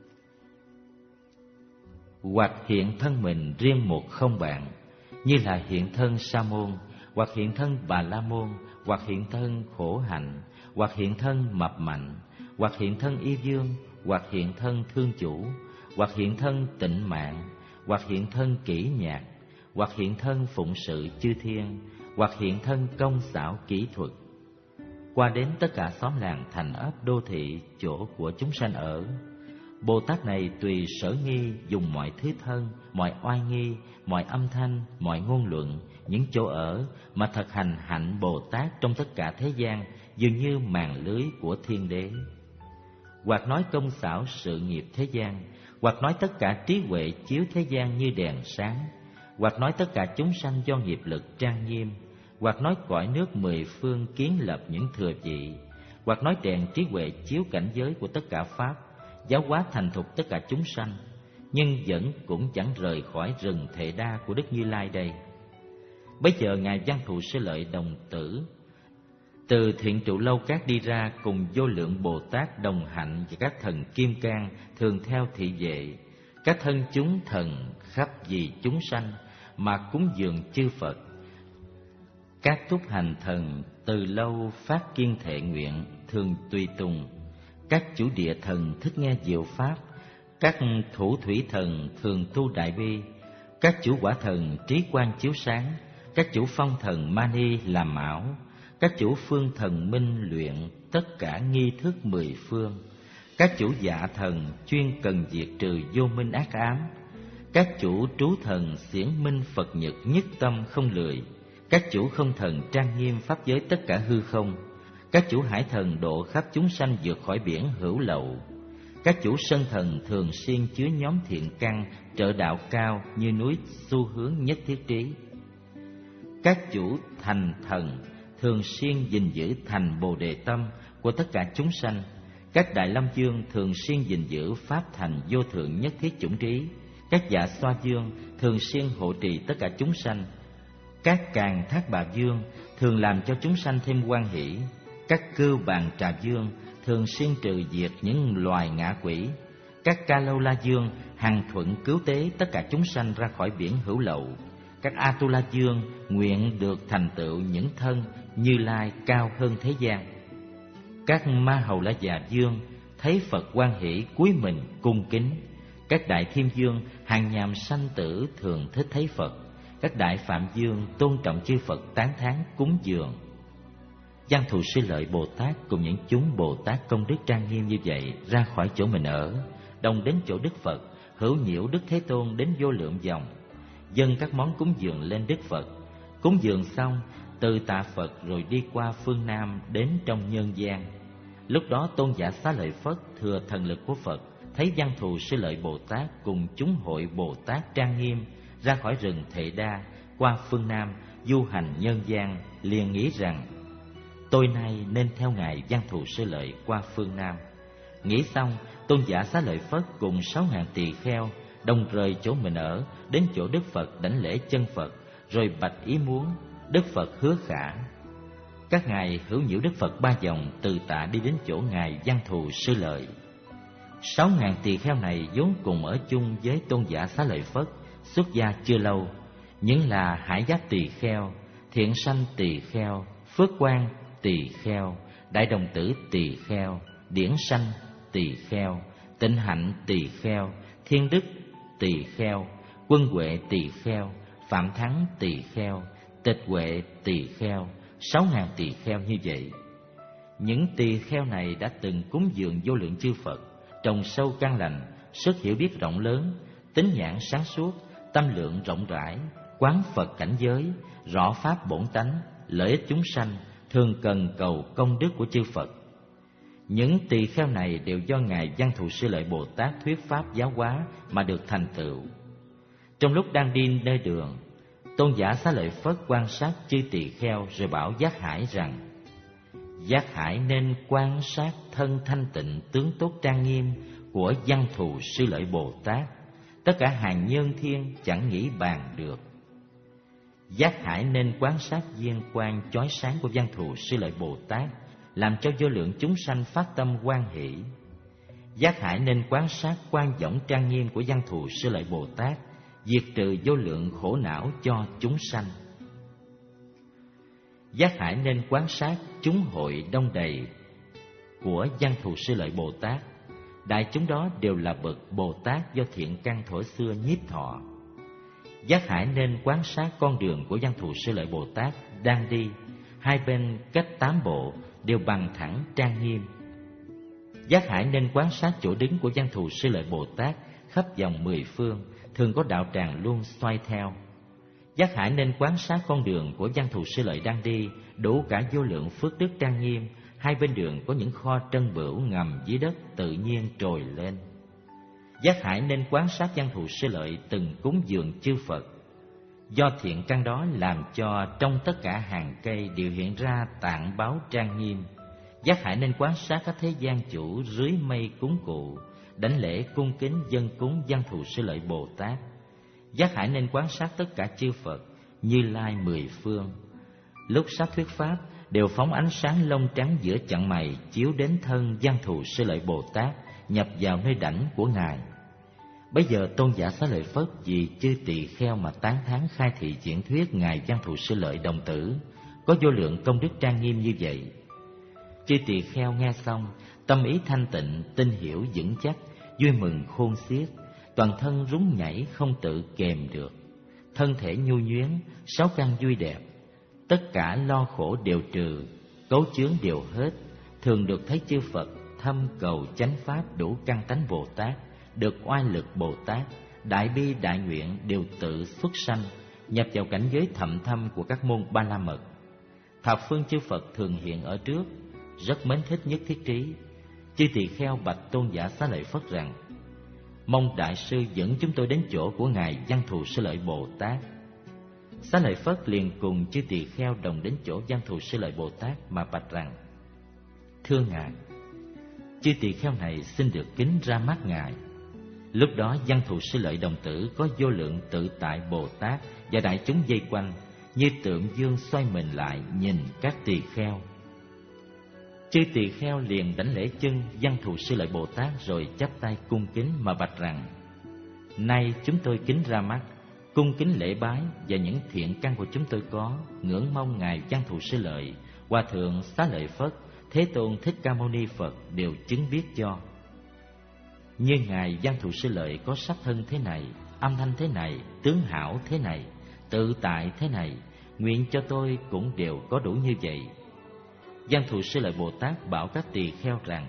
Speaker 1: hoặc hiện thân mình riêng một không bạn, như là hiện thân Sa môn, hoặc hiện thân Bà La môn, hoặc hiện thân khổ hạnh, hoặc hiện thân mập mạnh, hoặc hiện thân y dương, hoặc hiện thân thương chủ, hoặc hiện thân tịnh mạng, hoặc hiện thân kỹ nhạc, hoặc hiện thân phụng sự chư thiên, hoặc hiện thân công xảo kỹ thuật. Qua đến tất cả xóm làng thành ấp đô thị, chỗ của chúng sanh ở, Bồ Tát này tùy sở nghi dùng mọi thứ thân, mọi oai nghi, mọi âm thanh, mọi ngôn luận, những chỗ ở mà thực hành hạnh Bồ Tát trong tất cả thế gian, dường như màn lưới của thiên đế. Hoặc nói công xảo sự nghiệp thế gian, hoặc nói tất cả trí huệ chiếu thế gian như đèn sáng, hoặc nói tất cả chúng sanh do nghiệp lực trang nghiêm, hoặc nói cõi nước mười phương kiến lập những thừa vị, hoặc nói đèn trí huệ chiếu cảnh giới của tất cả pháp, giáo hóa thành thục tất cả chúng sanh, nhưng vẫn cũng chẳng rời khỏi rừng Thệ Đa của Đức Như Lai đây. Bấy giờ ngài Văn Thù Sư Lợi đồng tử từ thiện trụ lâu các đi ra, cùng vô lượng Bồ Tát đồng hạnh và các thần kim cang thường theo thị vệ, các thân chúng thần khắp vì chúng sanh mà cúng dường chư Phật. Các túc hành thần từ lâu phát kiên thệ nguyện thường tùy tùng, các chủ địa thần thích nghe diệu pháp, các thủ thủy thần thường tu đại bi, các chủ quả thần trí quang chiếu sáng, các chủ phong thần mani làm ảo, các chủ phương thần minh luyện tất cả nghi thức mười phương, các chủ dạ thần chuyên cần diệt trừ vô minh ác ám, các chủ trú thần xiển minh Phật nhật nhất tâm không lười, các chủ không thần trang nghiêm pháp giới tất cả hư không, các chủ hải thần độ khắp chúng sanh vượt khỏi biển hữu lậu, các chủ sân thần thường xuyên chứa nhóm thiện căn trợ đạo cao như núi xu hướng nhất thiết trí, các chủ thành thần thường xuyên gìn giữ thành bồ đề tâm của tất cả chúng sanh, các đại lâm dương thường xuyên gìn giữ pháp thành vô thượng nhất thiết chủng trí, các dạ xoa dương thường xuyên hộ trì tất cả chúng sanh, các càng thác bà dương thường làm cho chúng sanh thêm hoan hỷ, các cưu bàn trà dương thường xuyên trừ diệt những loài ngạ quỷ, các ca lâu la dương hằng thuận cứu tế tất cả chúng sanh ra khỏi biển hữu lậu, các Atula dương nguyện được thành tựu những thân Như Lai cao hơn thế gian, các Ma Hầu La Già dương thấy Phật hoan hỷ cúi mình cung kính, các đại Thiên dương hàng nhàm sanh tử thường thích thấy Phật, các đại Phạm dương tôn trọng chư Phật tán thán cúng dường. Văn Thù Sư Lợi Bồ Tát cùng những chúng Bồ Tát công đức trang nghiêm như vậy ra khỏi chỗ mình ở, đồng đến chỗ Đức Phật, hữu nhiễu Đức Thế Tôn đến vô lượng vòng, dâng các món cúng dường lên Đức Phật. Cúng dường xong, từ tạ Phật rồi đi qua phương Nam đến trong nhân gian. Lúc đó Tôn giả Xá Lợi Phất thừa thần lực của Phật, thấy Văn Thù Sư Lợi Bồ Tát cùng chúng hội Bồ Tát trang nghiêm ra khỏi rừng Thệ Đa qua phương Nam du hành nhân gian, liền nghĩ rằng tôi nay nên theo ngài Văn Thù Sư Lợi qua phương Nam. Nghĩ xong, Tôn giả Xá Lợi Phất cùng sáu ngàn tỳ kheo đồng rời chỗ mình ở đến chỗ Đức Phật đảnh lễ chân Phật, rồi bạch ý muốn. Đức Phật hứa khả. Các ngài hữu nhiễu Đức Phật ba vòng, từ tạ đi đến chỗ ngài Văn Thù Sư Lợi. Sáu ngàn tỳ kheo này vốn cùng ở chung với Tôn giả Xá Lợi Phất, xuất gia chưa lâu, những là Hải Giác tỳ kheo, Thiện Sanh tỳ kheo, Phước Quang tỳ kheo, Đại Đồng Tử tỳ kheo, Điển Sanh tỳ kheo, Tịnh Hạnh tỳ kheo, Thiên Đức tỳ kheo, Quân Huệ tỳ kheo, Phạm Thắng tỳ kheo, Tịch Huệ tỳ kheo, sáu ngàn tỳ kheo như vậy. Những tỳ kheo này đã từng cúng dường vô lượng chư Phật, trồng sâu căn lành, sức hiểu biết rộng lớn, tính nhãn sáng suốt, tâm lượng rộng rãi, quán Phật cảnh giới, rõ pháp bổn tánh, lợi ích chúng sanh, thường cần cầu công đức của chư Phật. Những tỳ kheo này đều do Ngài Văn Thù Sư Lợi Bồ Tát thuyết pháp giáo hóa mà được thành tựu. Trong lúc đang đi nơi đường, Tôn giả Xá Lợi Phất quan sát chư tỳ kheo rồi bảo Giác Hải rằng: Giác Hải nên quan sát thân thanh tịnh tướng tốt trang nghiêm của Văn Thù Sư Lợi Bồ Tát, tất cả hàng nhân thiên chẳng nghĩ bàn được. Giác Hải nên quan sát viên quang chói sáng của Văn Thù Sư Lợi Bồ Tát, làm cho vô lượng chúng sanh phát tâm hoan hỷ. Giác Hải nên quan sát quan võng trang nghiêm của Văn Thù Sư Lợi Bồ Tát, diệt trừ vô lượng khổ não cho chúng sanh. Giác Hải nên quan sát chúng hội đông đầy của Văn Thù Sư Lợi Bồ Tát, đại chúng đó đều là bậc Bồ Tát do thiện căn thuở xưa nhiếp thọ. Giác Hải nên quan sát con đường của Văn Thù Sư Lợi Bồ Tát đang đi, hai bên cách tám bộ đều bằng thẳng trang nghiêm. Giác Hải nên quan sát chỗ đứng của Văn Thù Sư Lợi Bồ Tát khắp vòng mười phương, thường có đạo tràng luôn xoay theo. Giác Hải nên quan sát con đường của Văn Thù Sư Lợi đang đi, đủ cả vô lượng phước đức trang nghiêm, hai bên đường có những kho trân bửu ngầm dưới đất tự nhiên trồi lên. Giác Hải nên quan sát Văn Thù Sư Lợi từng cúng dường chư Phật, do thiện căn đó làm cho trong tất cả hàng cây đều hiện ra tạng báo trang nghiêm. Giác Hải nên quan sát các thế gian chủ dưới mây cúng cụ, đảnh lễ cung kính dân cúng Văn Thù Sư Lợi Bồ Tát. Giác Hải nên quan sát tất cả chư Phật, Như Lai mười phương, lúc sắp thuyết pháp đều phóng ánh sáng lông trắng giữa chặng mày chiếu đến thân Văn Thù Sư Lợi Bồ Tát, nhập vào nơi đảnh của Ngài. Bây giờ Tôn giả Xá Lợi Phất vì chư tỳ kheo mà tán thán khai thị diễn thuyết Ngài Văn Thù Sư Lợi đồng tử có vô lượng công đức trang nghiêm như vậy. Chư tỳ kheo nghe xong, tâm ý thanh tịnh, tin hiểu vững chắc, vui mừng khôn xiết, toàn thân rúng nhảy không tự kềm được, thân thể nhu nhuyến, sáu căn vui đẹp, tất cả lo khổ đều trừ, cấu chướng đều hết, thường được thấy chư Phật thâm cầu chánh pháp đủ căn tánh Bồ Tát, được oai lực Bồ Tát, đại bi đại nguyện đều tự xuất sanh, nhập vào cảnh giới thậm thâm của các môn Ba La Mật. Thập phương chư Phật thường hiện ở trước, rất mến thích nhất thiết trí. Chư tỳ kheo bạch Tôn giả Xá Lợi Phất rằng: mong đại sư dẫn chúng tôi đến chỗ của Ngài Văn Thù Sư Lợi Bồ Tát. Xá Lợi Phất liền cùng chư tỳ kheo đồng đến chỗ Văn Thù Sư Lợi Bồ Tát mà bạch rằng: thưa Ngài, chư tỳ kheo này xin được kính ra mắt Ngài. Lúc đó Văn Thù Sư Lợi đồng tử có vô lượng tự tại Bồ Tát và đại chúng vây quanh, như tượng dương xoay mình lại nhìn các tỳ kheo. Chư tỳ kheo liền đảnh lễ chân Văn Thù Sư Lợi Bồ Tát rồi chắp tay cung kính mà bạch rằng: nay chúng tôi kính ra mắt, cung kính lễ bái và những thiện căn của chúng tôi có, ngưỡng mong Ngài Văn Thù Sư Lợi, Hòa thượng Xá Lợi Phất, Thế Tôn Thích Ca Mâu Ni Phật đều chứng biết cho. Như Ngài Văn Thù Sư Lợi có sắc thân thế này, âm thanh thế này, tướng hảo thế này, tự tại thế này, nguyện cho tôi cũng đều có đủ như vậy. Văn Thù Sư Lợi Bồ Tát bảo các tỳ kheo rằng: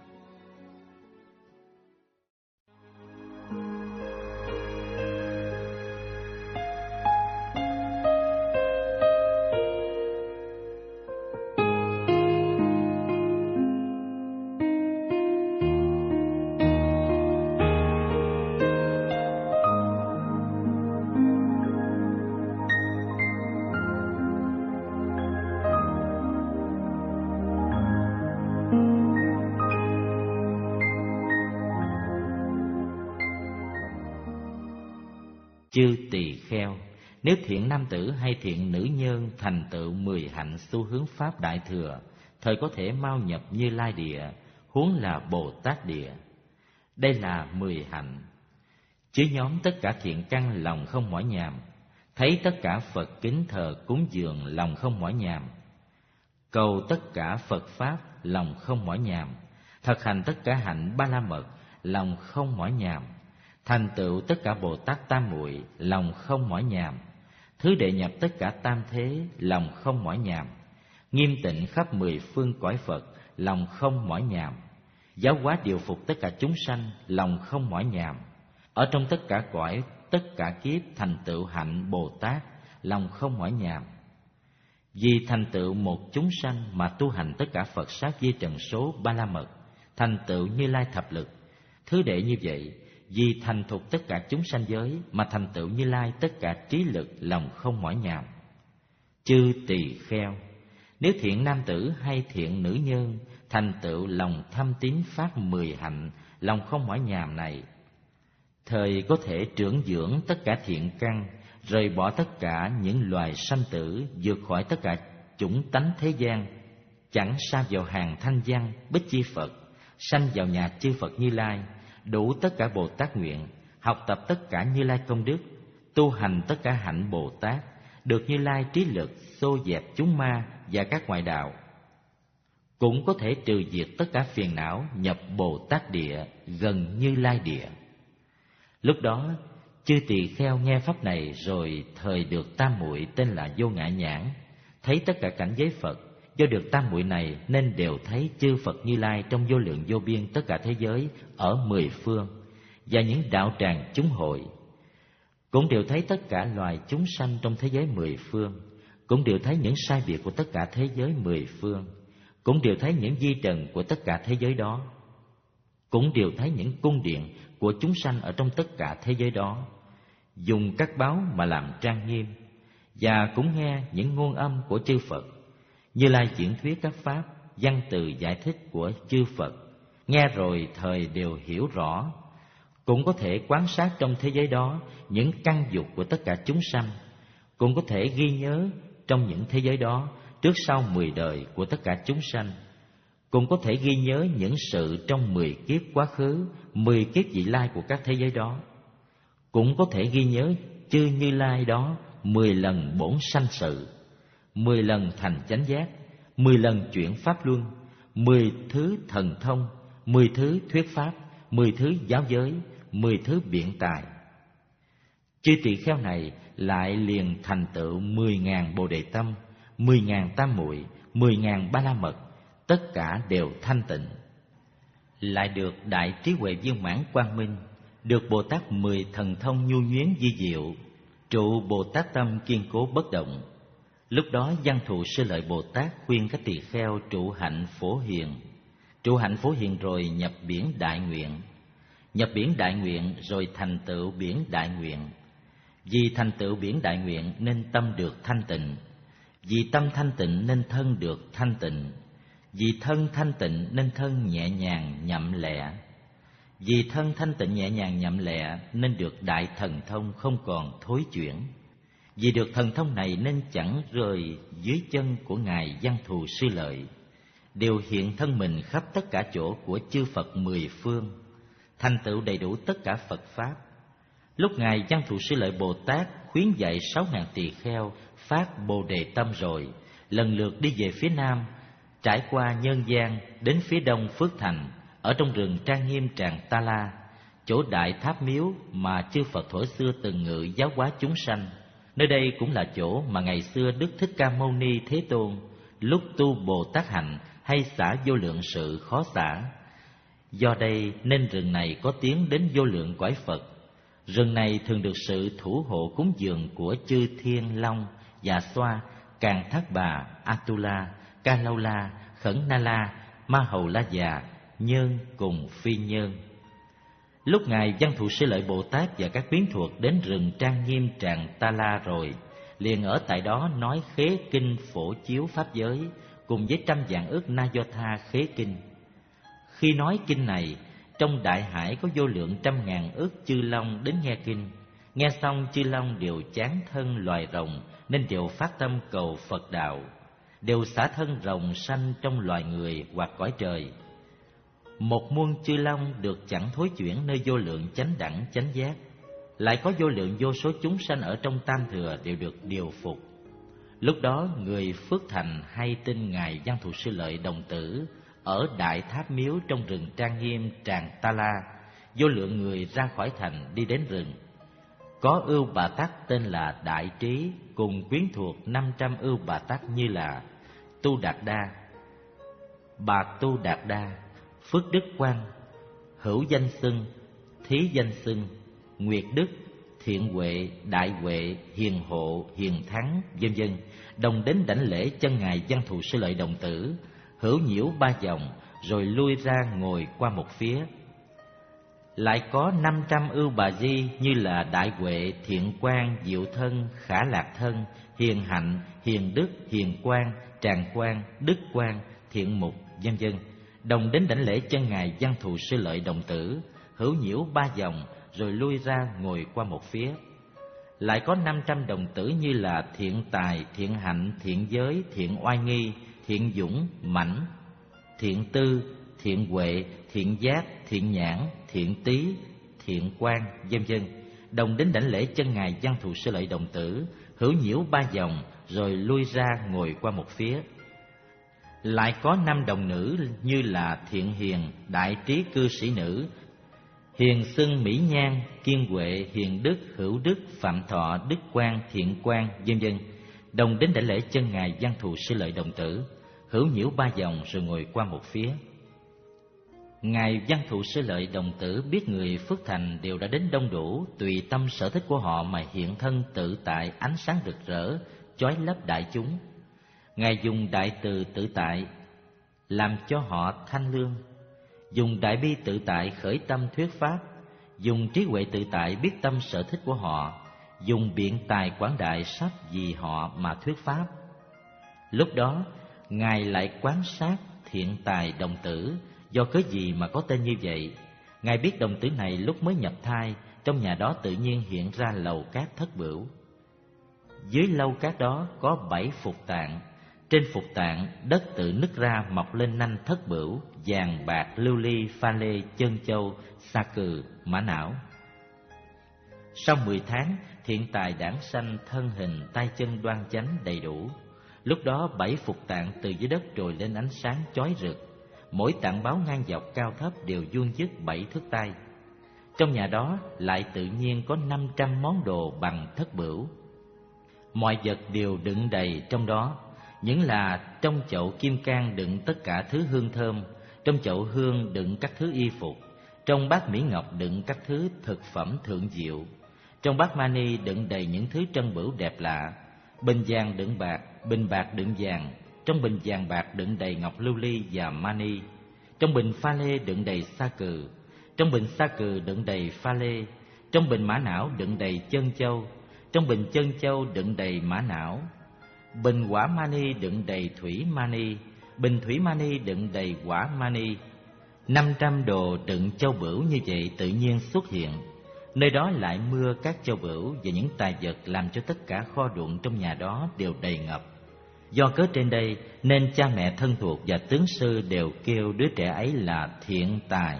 Speaker 1: chư tỳ kheo, nếu thiện nam tử hay thiện nữ nhân thành tựu mười hạnh xu hướng pháp đại thừa, thời có thể mau nhập Như Lai địa, huống là Bồ Tát địa. Đây là mười hạnh. Chứ nhóm tất cả thiện căn lòng không mỏi nhàm, thấy tất cả Phật kính thờ cúng dường lòng không mỏi nhàm, cầu tất cả Phật pháp lòng không mỏi nhàm, thực hành tất cả hạnh Ba La Mật lòng không mỏi nhàm, thành tựu tất cả Bồ Tát Tam Muội lòng không mỏi nhàm, thứ đệ nhập tất cả tam thế lòng không mỏi nhàm, nghiêm tịnh khắp mười phương cõi Phật lòng không mỏi nhàm, giáo hóa điều phục tất cả chúng sanh, lòng không mỏi nhàm. Ở trong tất cả cõi, tất cả kiếp thành tựu hạnh Bồ Tát, lòng không mỏi nhàm. Vì thành tựu một chúng sanh mà tu hành tất cả Phật sát di trần số ba la mật, thành tựu Như Lai thập lực. Thứ đệ như vậy, vì thành thục tất cả chúng sanh giới mà thành tựu Như Lai tất cả trí lực, lòng không mỏi nhàm. Chư tỳ kheo, nếu thiện nam tử hay thiện nữ nhân thành tựu lòng thâm tín phát mười hạnh, lòng không mỏi nhàm này, thời có thể trưởng dưỡng tất cả thiện căn, rời bỏ tất cả những loài sanh tử, vượt khỏi tất cả chủng tánh thế gian, chẳng sa vào hàng thanh văn bích chi Phật, sanh vào nhà chư Phật Như Lai, đủ tất cả Bồ Tát nguyện, học tập tất cả Như Lai công đức, tu hành tất cả hạnh Bồ Tát, được Như Lai trí lực xô dẹp chúng ma và các ngoại đạo, cũng có thể trừ diệt tất cả phiền não, nhập Bồ Tát địa, gần Như Lai địa. Lúc đó chư tỳ kheo nghe pháp này rồi thời được tam muội tên là Vô Ngã Nhãn, thấy tất cả cảnh giới Phật. Do được tam muội này nên đều thấy chư Phật Như Lai trong vô lượng vô biên tất cả thế giới ở mười phương, và những đạo tràng chúng hội, cũng đều thấy tất cả loài chúng sanh trong thế giới mười phương, cũng đều thấy những sai biệt của tất cả thế giới mười phương, cũng đều thấy những di trần của tất cả thế giới đó, cũng đều thấy những cung điện của chúng sanh ở trong tất cả thế giới đó, dùng các báo mà làm trang nghiêm, và cũng nghe những ngôn âm của chư Phật. Như Lai diễn thuyết các pháp, văn từ giải thích của chư Phật, nghe rồi thời đều hiểu rõ, cũng có thể quan sát trong thế giới đó những căn dục của tất cả chúng sanh, cũng có thể ghi nhớ trong những thế giới đó trước sau mười đời của tất cả chúng sanh, cũng có thể ghi nhớ những sự trong mười kiếp quá khứ, mười kiếp vị lai của các thế giới đó, cũng có thể ghi nhớ chư Như Lai đó mười lần bổn sanh sự, mười lần thành chánh giác, mười lần chuyển pháp luân, mười thứ thần thông, mười thứ thuyết pháp, mười thứ giáo giới, mười thứ biện tài. Chư tỳ kheo này lại liền thành tựu mười ngàn bồ đề tâm, mười ngàn tam muội, mười ngàn ba la mật, tất cả đều thanh tịnh. Lại được đại trí huệ viên mãn quang minh, được Bồ Tát mười thần thông nhu nhuyến di diệu, trụ Bồ Tát tâm kiên cố bất động. Lúc đó Văn Thù Sư Lợi Bồ Tát khuyên các tỳ kheo trụ hạnh phổ hiền. Trụ hạnh phổ hiền rồi nhập biển đại nguyện, nhập biển đại nguyện rồi thành tựu biển đại nguyện. Vì thành tựu biển đại nguyện nên tâm được thanh tịnh, vì tâm thanh tịnh nên thân được thanh tịnh, vì thân thanh tịnh nên thân nhẹ nhàng nhậm lẹ, vì thân thanh tịnh nhẹ nhàng nhậm lẹ nên được đại thần thông không còn thối chuyển. Vì được thần thông này nên chẳng rơi dưới chân của Ngài Văn Thù Sư Lợi, đều hiện thân mình khắp tất cả chỗ của chư Phật mười phương, thành tựu đầy đủ tất cả Phật Pháp. Lúc Ngài Văn Thù Sư Lợi Bồ Tát khuyến dạy sáu ngàn tỳ kheo phát Bồ Đề tâm rồi, lần lượt đi về phía Nam, trải qua Nhân Gian đến phía Đông Phước Thành, ở trong rừng trang nghiêm Tràng Ta La, chỗ đại tháp miếu mà chư Phật thuở xưa từng ngự giáo hóa chúng sanh. Nơi đây cũng là chỗ mà ngày xưa Đức Thích Ca Mâu Ni Thế Tôn lúc tu Bồ Tát hạnh hay xả vô lượng sự khó xả. Do đây nên rừng này có tiếng đến vô lượng cõi Phật. Rừng này thường được sự thủ hộ cúng dường của chư Thiên Long, Dạ Xoa, Càn Thác Bà, Atula, Ca Lâu La, Khẩn Na La, Ma Hầu La Già, Nhân cùng Phi Nhân. Lúc Ngài Văn Thù Sư Lợi Bồ Tát và các quyến thuộc đến rừng trang nghiêm Tràng Ta La rồi, liền ở tại đó nói khế kinh phổ chiếu pháp giới, cùng với trăm vạn ức Na Do Tha khế kinh. Khi nói kinh này, trong đại hải có vô lượng trăm ngàn ức chư long đến nghe kinh. Nghe xong chư long đều chán thân loài rồng, nên đều phát tâm cầu Phật đạo, đều xả thân rồng sanh trong loài người hoặc cõi trời. Một muôn chư long được chẳng thối chuyển nơi vô lượng chánh đẳng chánh giác. Lại có vô lượng vô số chúng sanh ở trong tam thừa đều được điều phục. Lúc đó người Phước Thành hay tin Ngài Văn Thù Sư Lợi đồng tử ở đại tháp miếu trong rừng trang nghiêm Tràng Ta La. Vô lượng người ra khỏi thành đi đến rừng. Có Ưu Bà Tát tên là Đại Trí, cùng quyến thuộc năm trăm Ưu Bà Tát như là Tu Đạt Đa, Bà Tu Đạt Đa, phước đức quan, hữu danh xưng, thí danh xưng, nguyệt đức, thiện huệ, đại huệ, hiền hộ, hiền thắng, vân vân, đồng đến đảnh lễ chân ngài Văn Thù Sư Lợi Đồng Tử, hữu nhiễu ba vòng, rồi lui ra ngồi qua một phía. Lại có năm trăm ưu bà di như là đại huệ, thiện quan, diệu thân, khả lạc thân, hiền hạnh, hiền đức, hiền quan, tràng quan, đức quan, thiện mục, vân vân, đồng đến đảnh lễ chân ngài Văn Thù Sư Lợi Đồng Tử, hữu nhiễu ba vòng, rồi lui ra ngồi qua một phía. Lại có năm trăm đồng tử như là thiện tài, thiện hạnh, thiện giới, thiện oai nghi, thiện dũng, mãnh, thiện tư, thiện huệ, thiện giác, thiện nhãn, thiện tý, thiện quan, vân vân, đồng đến đảnh lễ chân ngài Văn Thù Sư Lợi Đồng Tử, hữu nhiễu ba vòng, rồi lui ra ngồi qua một phía. Lại có năm đồng nữ như là thiện hiền, đại trí cư sĩ nữ, hiền xưng, mỹ nhan, kiên huệ, hiền đức, hữu đức, phạm thọ, đức quan, thiện quan, vân vân, đồng đến đảnh lễ chân ngài Văn Thù Sư Lợi Đồng Tử, hữu nhiễu ba vòng, rồi ngồi qua một phía. Ngài Văn Thù Sư Lợi Đồng Tử biết người phước thành đều đã đến đông đủ, tùy tâm sở thích của họ mà hiện thân tự tại, ánh sáng rực rỡ, chói lấp đại chúng. Ngài dùng đại từ tự tại làm cho họ thanh lương, dùng đại bi tự tại khởi tâm thuyết pháp, dùng trí huệ tự tại biết tâm sở thích của họ, dùng biện tài quảng đại sắp vì họ mà thuyết pháp. Lúc đó Ngài lại quan sát thiện tài đồng tử, do cớ gì mà có tên như vậy. Ngài biết đồng tử này lúc mới nhập thai, trong nhà đó tự nhiên hiện ra lầu cát thất bửu. Dưới lâu cát đó có bảy phục tạng, trên phục tạng đất tự nứt ra mọc lên nanh thất bửu, vàng bạc, lưu ly, pha lê, chân châu, sa cừ, mã não. Sau mười tháng, thiện tài đản sanh, thân hình tay chân đoan chánh đầy đủ. Lúc đó bảy phục tạng từ dưới đất trồi lên ánh sáng chói rực, mỗi tạng báo ngang dọc cao thấp đều vuông vức bảy thước tay. Trong nhà đó lại tự nhiên có năm trăm món đồ bằng thất bửu. Mọi vật đều đựng đầy trong đó, những là trong chậu kim cang đựng tất cả thứ hương thơm, trong chậu hương đựng các thứ y phục, trong bát mỹ ngọc đựng các thứ thực phẩm thượng diệu, trong bát mani đựng đầy những thứ trân bửu đẹp lạ, bình vàng đựng bạc, bình bạc đựng vàng, trong bình vàng bạc đựng đầy ngọc lưu ly và mani, trong bình pha lê đựng đầy sa cừ, trong bình sa cừ đựng đầy pha lê, trong bình mã não đựng đầy chân châu, trong bình chân châu đựng đầy mã não, bình hỏa mani đựng đầy thủy mani, bình thủy mani đựng đầy hỏa mani. Năm trăm đồ đựng châu bửu như vậy tự nhiên xuất hiện. Nơi đó lại mưa các châu bửu và những tài vật làm cho tất cả kho đựng trong nhà đó đều đầy ngập. Do cớ trên đây nên cha mẹ thân thuộc và tướng sư đều kêu đứa trẻ ấy là thiện tài.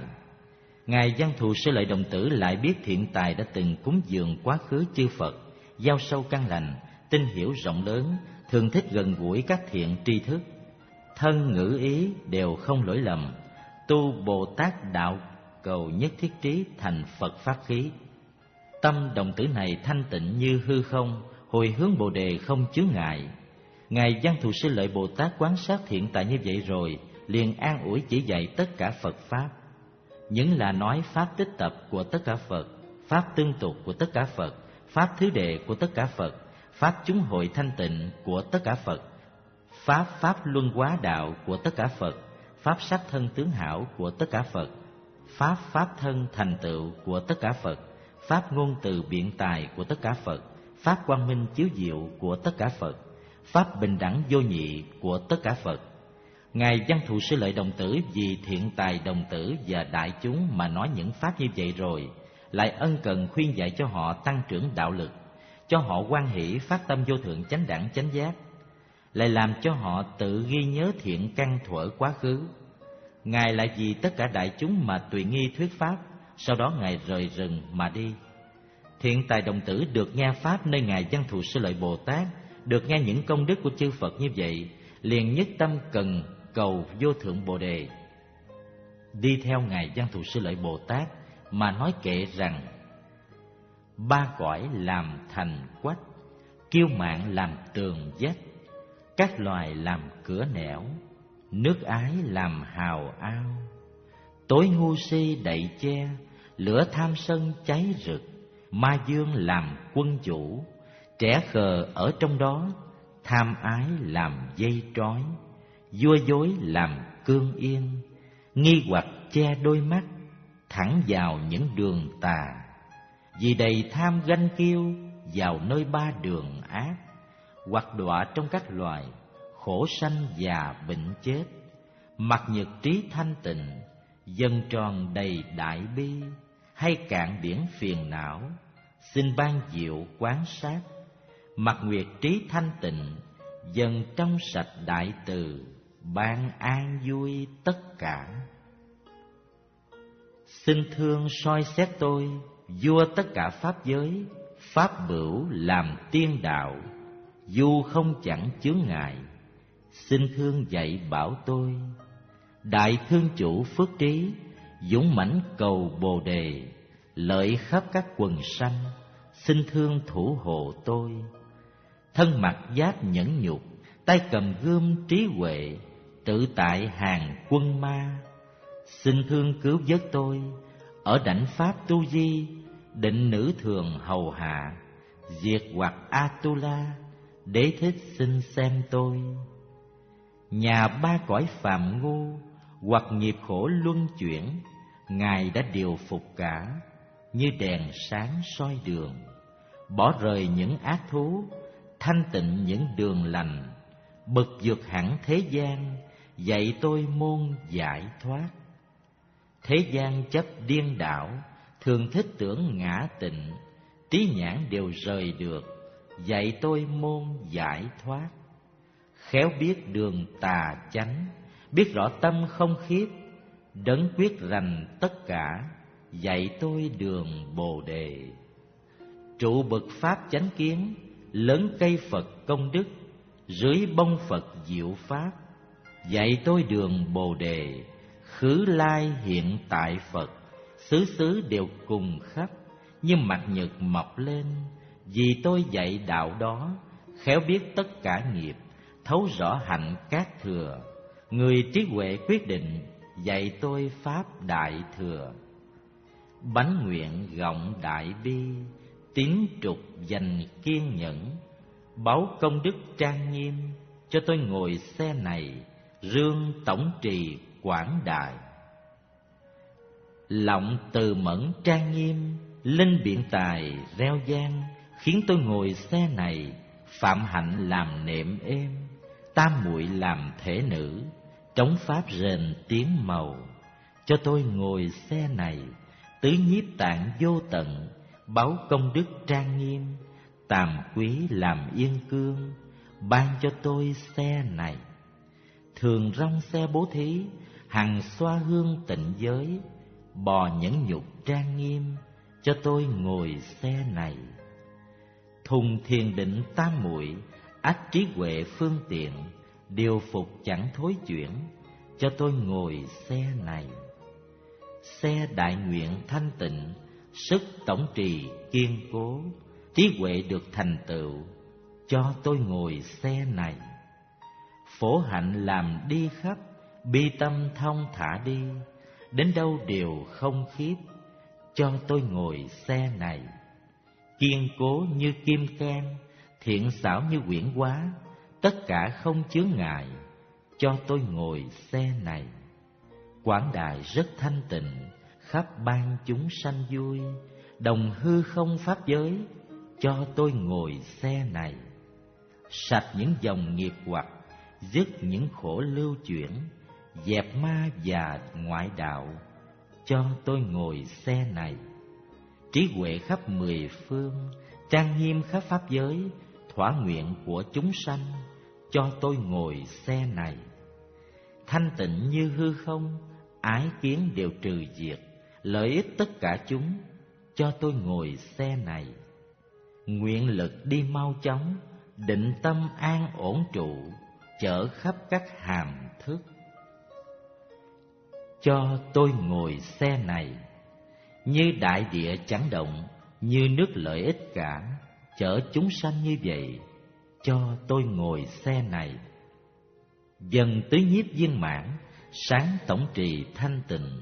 Speaker 1: Ngài Văn Thù Sư Lợi Đồng Tử lại biết thiện tài đã từng cúng dường quá khứ chư Phật, gieo sâu căn lành, tin hiểu rộng lớn, thường thích gần gũi các thiện tri thức, thân ngữ ý đều không lỗi lầm, tu Bồ Tát đạo cầu nhất thiết trí thành Phật pháp khí. Tâm đồng tử này thanh tịnh như hư không, hồi hướng Bồ đề không chướng ngại. Ngài Văn Thù Sư Lợi Bồ Tát quan sát thiện tại như vậy rồi, liền an ủi chỉ dạy tất cả Phật pháp. Những là nói pháp tích tập của tất cả Phật, pháp tương tục của tất cả Phật, pháp thứ đệ của tất cả Phật, pháp chúng hội thanh tịnh của tất cả Phật, pháp pháp luân hóa đạo của tất cả Phật, pháp sắc thân tướng hảo của tất cả Phật, pháp pháp thân thành tựu của tất cả Phật, pháp ngôn từ biện tài của tất cả Phật, pháp quang minh chiếu diệu của tất cả Phật, pháp bình đẳng vô nhị của tất cả Phật. Ngài Văn Thù Sư Lợi Đồng Tử vì thiện tài đồng tử và đại chúng mà nói những pháp như vậy rồi, lại ân cần khuyên dạy cho họ tăng trưởng đạo lực, cho họ hoan hỷ phát tâm vô thượng chánh đẳng chánh giác, lại làm cho họ tự ghi nhớ thiện căn thuở quá khứ. Ngài lại vì tất cả đại chúng mà tùy nghi thuyết pháp, sau đó Ngài rời rừng mà đi. Thiện tài đồng tử được nghe pháp nơi Ngài Văn Thù Sư Lợi Bồ Tát, được nghe những công đức của chư Phật như vậy, liền nhất tâm cần cầu vô thượng Bồ đề, đi theo Ngài Văn Thù Sư Lợi Bồ Tát mà nói kệ rằng: ba cõi làm thành quách, kiêu mạn làm tường vách, các loài làm cửa nẻo, nước ái làm hào ao, Tối ngu si đậy che, lửa tham sân cháy rực. Ma dương làm quân chủ, trẻ khờ ở trong đó. Tham ái làm dây trói, vua dối làm cương yên. Nghi hoặc che đôi mắt, thẳng vào những đường tà. Vì đầy tham ganh kiêu, vào nơi ba đường ác. Hoặc đọa trong các loài, khổ sanh già bệnh chết. Mặc nhật trí thanh tịnh, dần tròn đầy đại bi. Hay cạn biển phiền não, xin ban diệu quán sát. Mặc nguyệt trí thanh tịnh, dần trong sạch đại từ. Ban an vui tất cả. Xin thương soi xét tôi, vua tất cả pháp giới. Pháp bửu làm tiên đạo, dù không chẳng chướng ngại. Xin thương dạy bảo tôi, đại thương chủ phước trí. Dũng mãnh cầu bồ đề, lợi khắp các quần sanh. Xin thương thủ hộ tôi, thân mặc giáp nhẫn nhục, tay cầm gươm trí huệ. Tự tại hàng quân ma, xin thương cứu vớt tôi. Ở đảnh pháp tu di, định nữ thường hầu hạ. Diệt hoặc Atula, đế thích xin xem tôi. Nhà ba cõi phàm ngu, hoặc nghiệp khổ luân chuyển. Ngài đã điều phục cả, như đèn sáng soi đường. Bỏ rời những ác thú, thanh tịnh những đường lành. Bực vượt hẳn thế gian, dạy tôi môn giải thoát. Thế gian chấp điên đảo, thường thích tưởng ngã tịnh. Trí nhãn đều rời được, dạy tôi môn giải thoát. Khéo biết đường tà chánh, biết rõ tâm không khiếp. Đấng quyết rành tất cả, dạy tôi đường bồ đề. Trụ bậc pháp chánh kiến, lớn cây Phật công đức. Dưới bông Phật diệu pháp, dạy tôi đường bồ đề. Khứ lai hiện tại Phật, xứ xứ đều cùng khắp. Như mặt nhật mọc lên, vì tôi dạy đạo đó. Khéo biết tất cả nghiệp, thấu rõ hạnh các thừa. Người trí huệ quyết định, dạy tôi pháp đại thừa. Bánh nguyện gọng đại bi, tín trục dành kiên nhẫn. Báu công đức trang nghiêm, cho tôi ngồi xe này. Rương tổng trì quảng đại, lọng từ mẫn trang nghiêm. Linh biện tài reo vang, khiến tôi ngồi xe này. Phạm hạnh làm nệm êm, tam muội làm thể nữ. Trống pháp rền tiếng màu, cho tôi ngồi xe này. Tứ nhiếp tạng vô tận, báu công đức trang nghiêm. Tàm quý làm yên cương, ban cho tôi xe này. Thường rong xe bố thí, hằng xoa hương tịnh giới. Bò nhẫn nhục trang nghiêm, cho tôi ngồi xe này. Thùng thiền định tam muội, ách trí huệ phương tiện. Điều phục chẳng thối chuyển, cho tôi ngồi xe này. Xe đại nguyện thanh tịnh, sức tổng trì kiên cố. Trí huệ được thành tựu, cho tôi ngồi xe này. Phổ hạnh làm đi khắp, bi tâm thông thả đi. Đến đâu đều không khiếp, cho tôi ngồi xe này. Kiên cố như kim cang, thiện xảo như quyển hóa. Tất cả không chướng ngại, cho tôi ngồi xe này. Quảng đại rất thanh tịnh, khắp ban chúng sanh vui. Đồng hư không pháp giới, cho tôi ngồi xe này. Sạch những dòng nghiệp hoặc, dứt những khổ lưu chuyển. Dẹp ma và ngoại đạo, cho tôi ngồi xe này. Trí huệ khắp mười phương, trang nghiêm khắp pháp giới. Thỏa nguyện của chúng sanh, cho tôi ngồi xe này. Thanh tịnh như hư không, ái kiến đều trừ diệt. Lợi ích tất cả chúng, cho tôi ngồi xe này. Nguyện lực đi mau chóng, định tâm an ổn trụ. Chở khắp các hàm thức, cho tôi ngồi xe này. Như đại địa chẳng động, như nước lợi ích cả. Chở chúng sanh như vậy, cho tôi ngồi xe này. Dần tứ nhiếp viên mãn, sáng tổng trì thanh tịnh.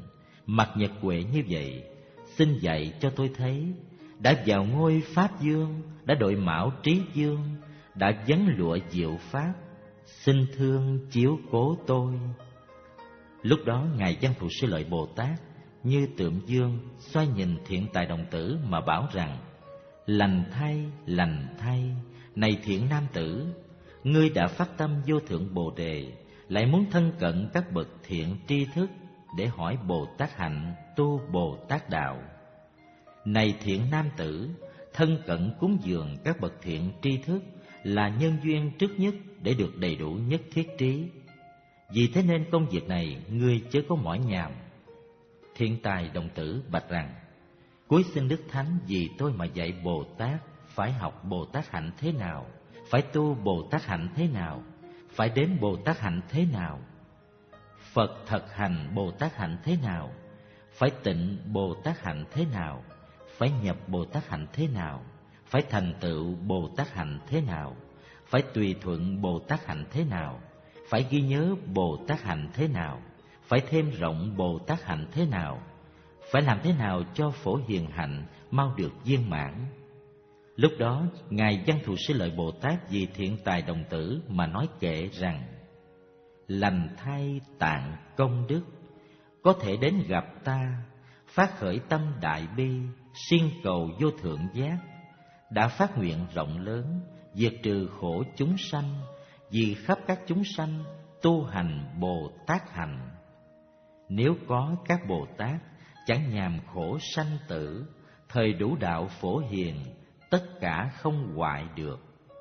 Speaker 1: Mặt nhật huệ như vậy, xin dạy cho tôi thấy, đã vào ngôi Pháp Dương, đã đội mão Trí Dương, đã vấn lụa diệu Pháp, xin thương chiếu cố tôi. Lúc đó Ngài Văn Thù Sư Lợi Bồ Tát như tượng dương xoay nhìn Thiện Tài Đồng Tử mà bảo rằng: lành thay, lành thay, này thiện nam tử, ngươi đã phát tâm vô thượng Bồ Đề, lại muốn thân cận các bậc thiện tri thức để hỏi Bồ Tát hạnh tu Bồ Tát đạo. Này thiện nam tử, thân cận cúng dường các bậc thiện tri thức là nhân duyên trước nhất để được đầy đủ nhất thiết trí. Vì thế nên công việc này ngươi chớ có mỏi nhàm. Thiện Tài Đồng Tử bạch rằng: cúi xin Đức Thánh vì tôi mà dạy Bồ Tát phải học Bồ Tát hạnh thế nào, phải tu Bồ Tát hạnh thế nào, phải đến Bồ Tát hạnh thế nào, Phật thật hành Bồ Tát hạnh thế nào, phải tịnh Bồ Tát hạnh thế nào, phải nhập Bồ Tát hạnh thế nào, phải thành tựu Bồ Tát hạnh thế nào, phải tùy thuận Bồ Tát hạnh thế nào, phải ghi nhớ Bồ Tát hạnh thế nào, phải thêm rộng Bồ Tát hạnh thế nào, phải làm thế nào cho phổ hiền hạnh mau được viên mãn. Lúc đó Ngài Văn Thù Sư Lợi Bồ Tát vì Thiện Tài Đồng Tử mà nói kệ rằng: lành thay tạng công đức, có thể đến gặp ta, phát khởi tâm đại bi, siêng cầu vô thượng giác, đã phát nguyện rộng lớn, diệt trừ khổ chúng sanh, vì khắp các chúng sanh tu hành Bồ Tát hành. Nếu có các Bồ Tát chẳng nhàm khổ sanh tử, thời đủ đạo phổ hiền, tất cả không hoại được.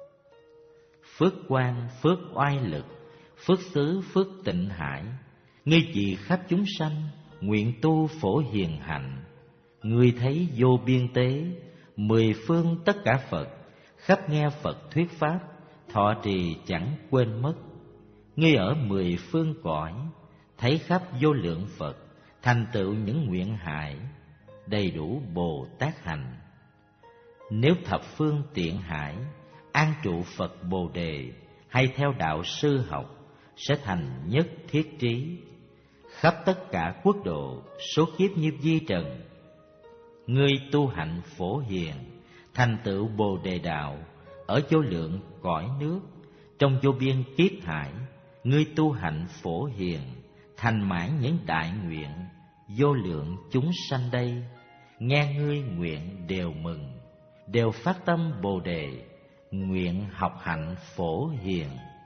Speaker 1: Phước quan, phước oai lực, phước xứ, phước tịnh hải, ngươi vì khắp chúng sanh nguyện tu phổ hiền hạnh. Ngươi thấy vô biên tế, mười phương tất cả Phật, khắp nghe Phật thuyết pháp, thọ trì chẳng quên mất. Ngươi ở mười phương cõi, thấy khắp vô lượng Phật, thành tựu những nguyện hại, đầy đủ Bồ Tát hành. Nếu thập phương tiện hải, an trụ Phật Bồ Đề, hay theo đạo sư học, sẽ thành nhất thiết trí. Khắp tất cả quốc độ, số kiếp như vi trần, ngươi tu hạnh phổ hiền, thành tựu Bồ Đề đạo, ở vô lượng cõi nước, trong vô biên kiếp hải, ngươi tu hạnh phổ hiền, thành mãn những đại nguyện, vô lượng chúng sanh đây, nghe ngươi nguyện đều mừng, đều phát tâm Bồ Đề, nguyện học hạnh phổ hiền.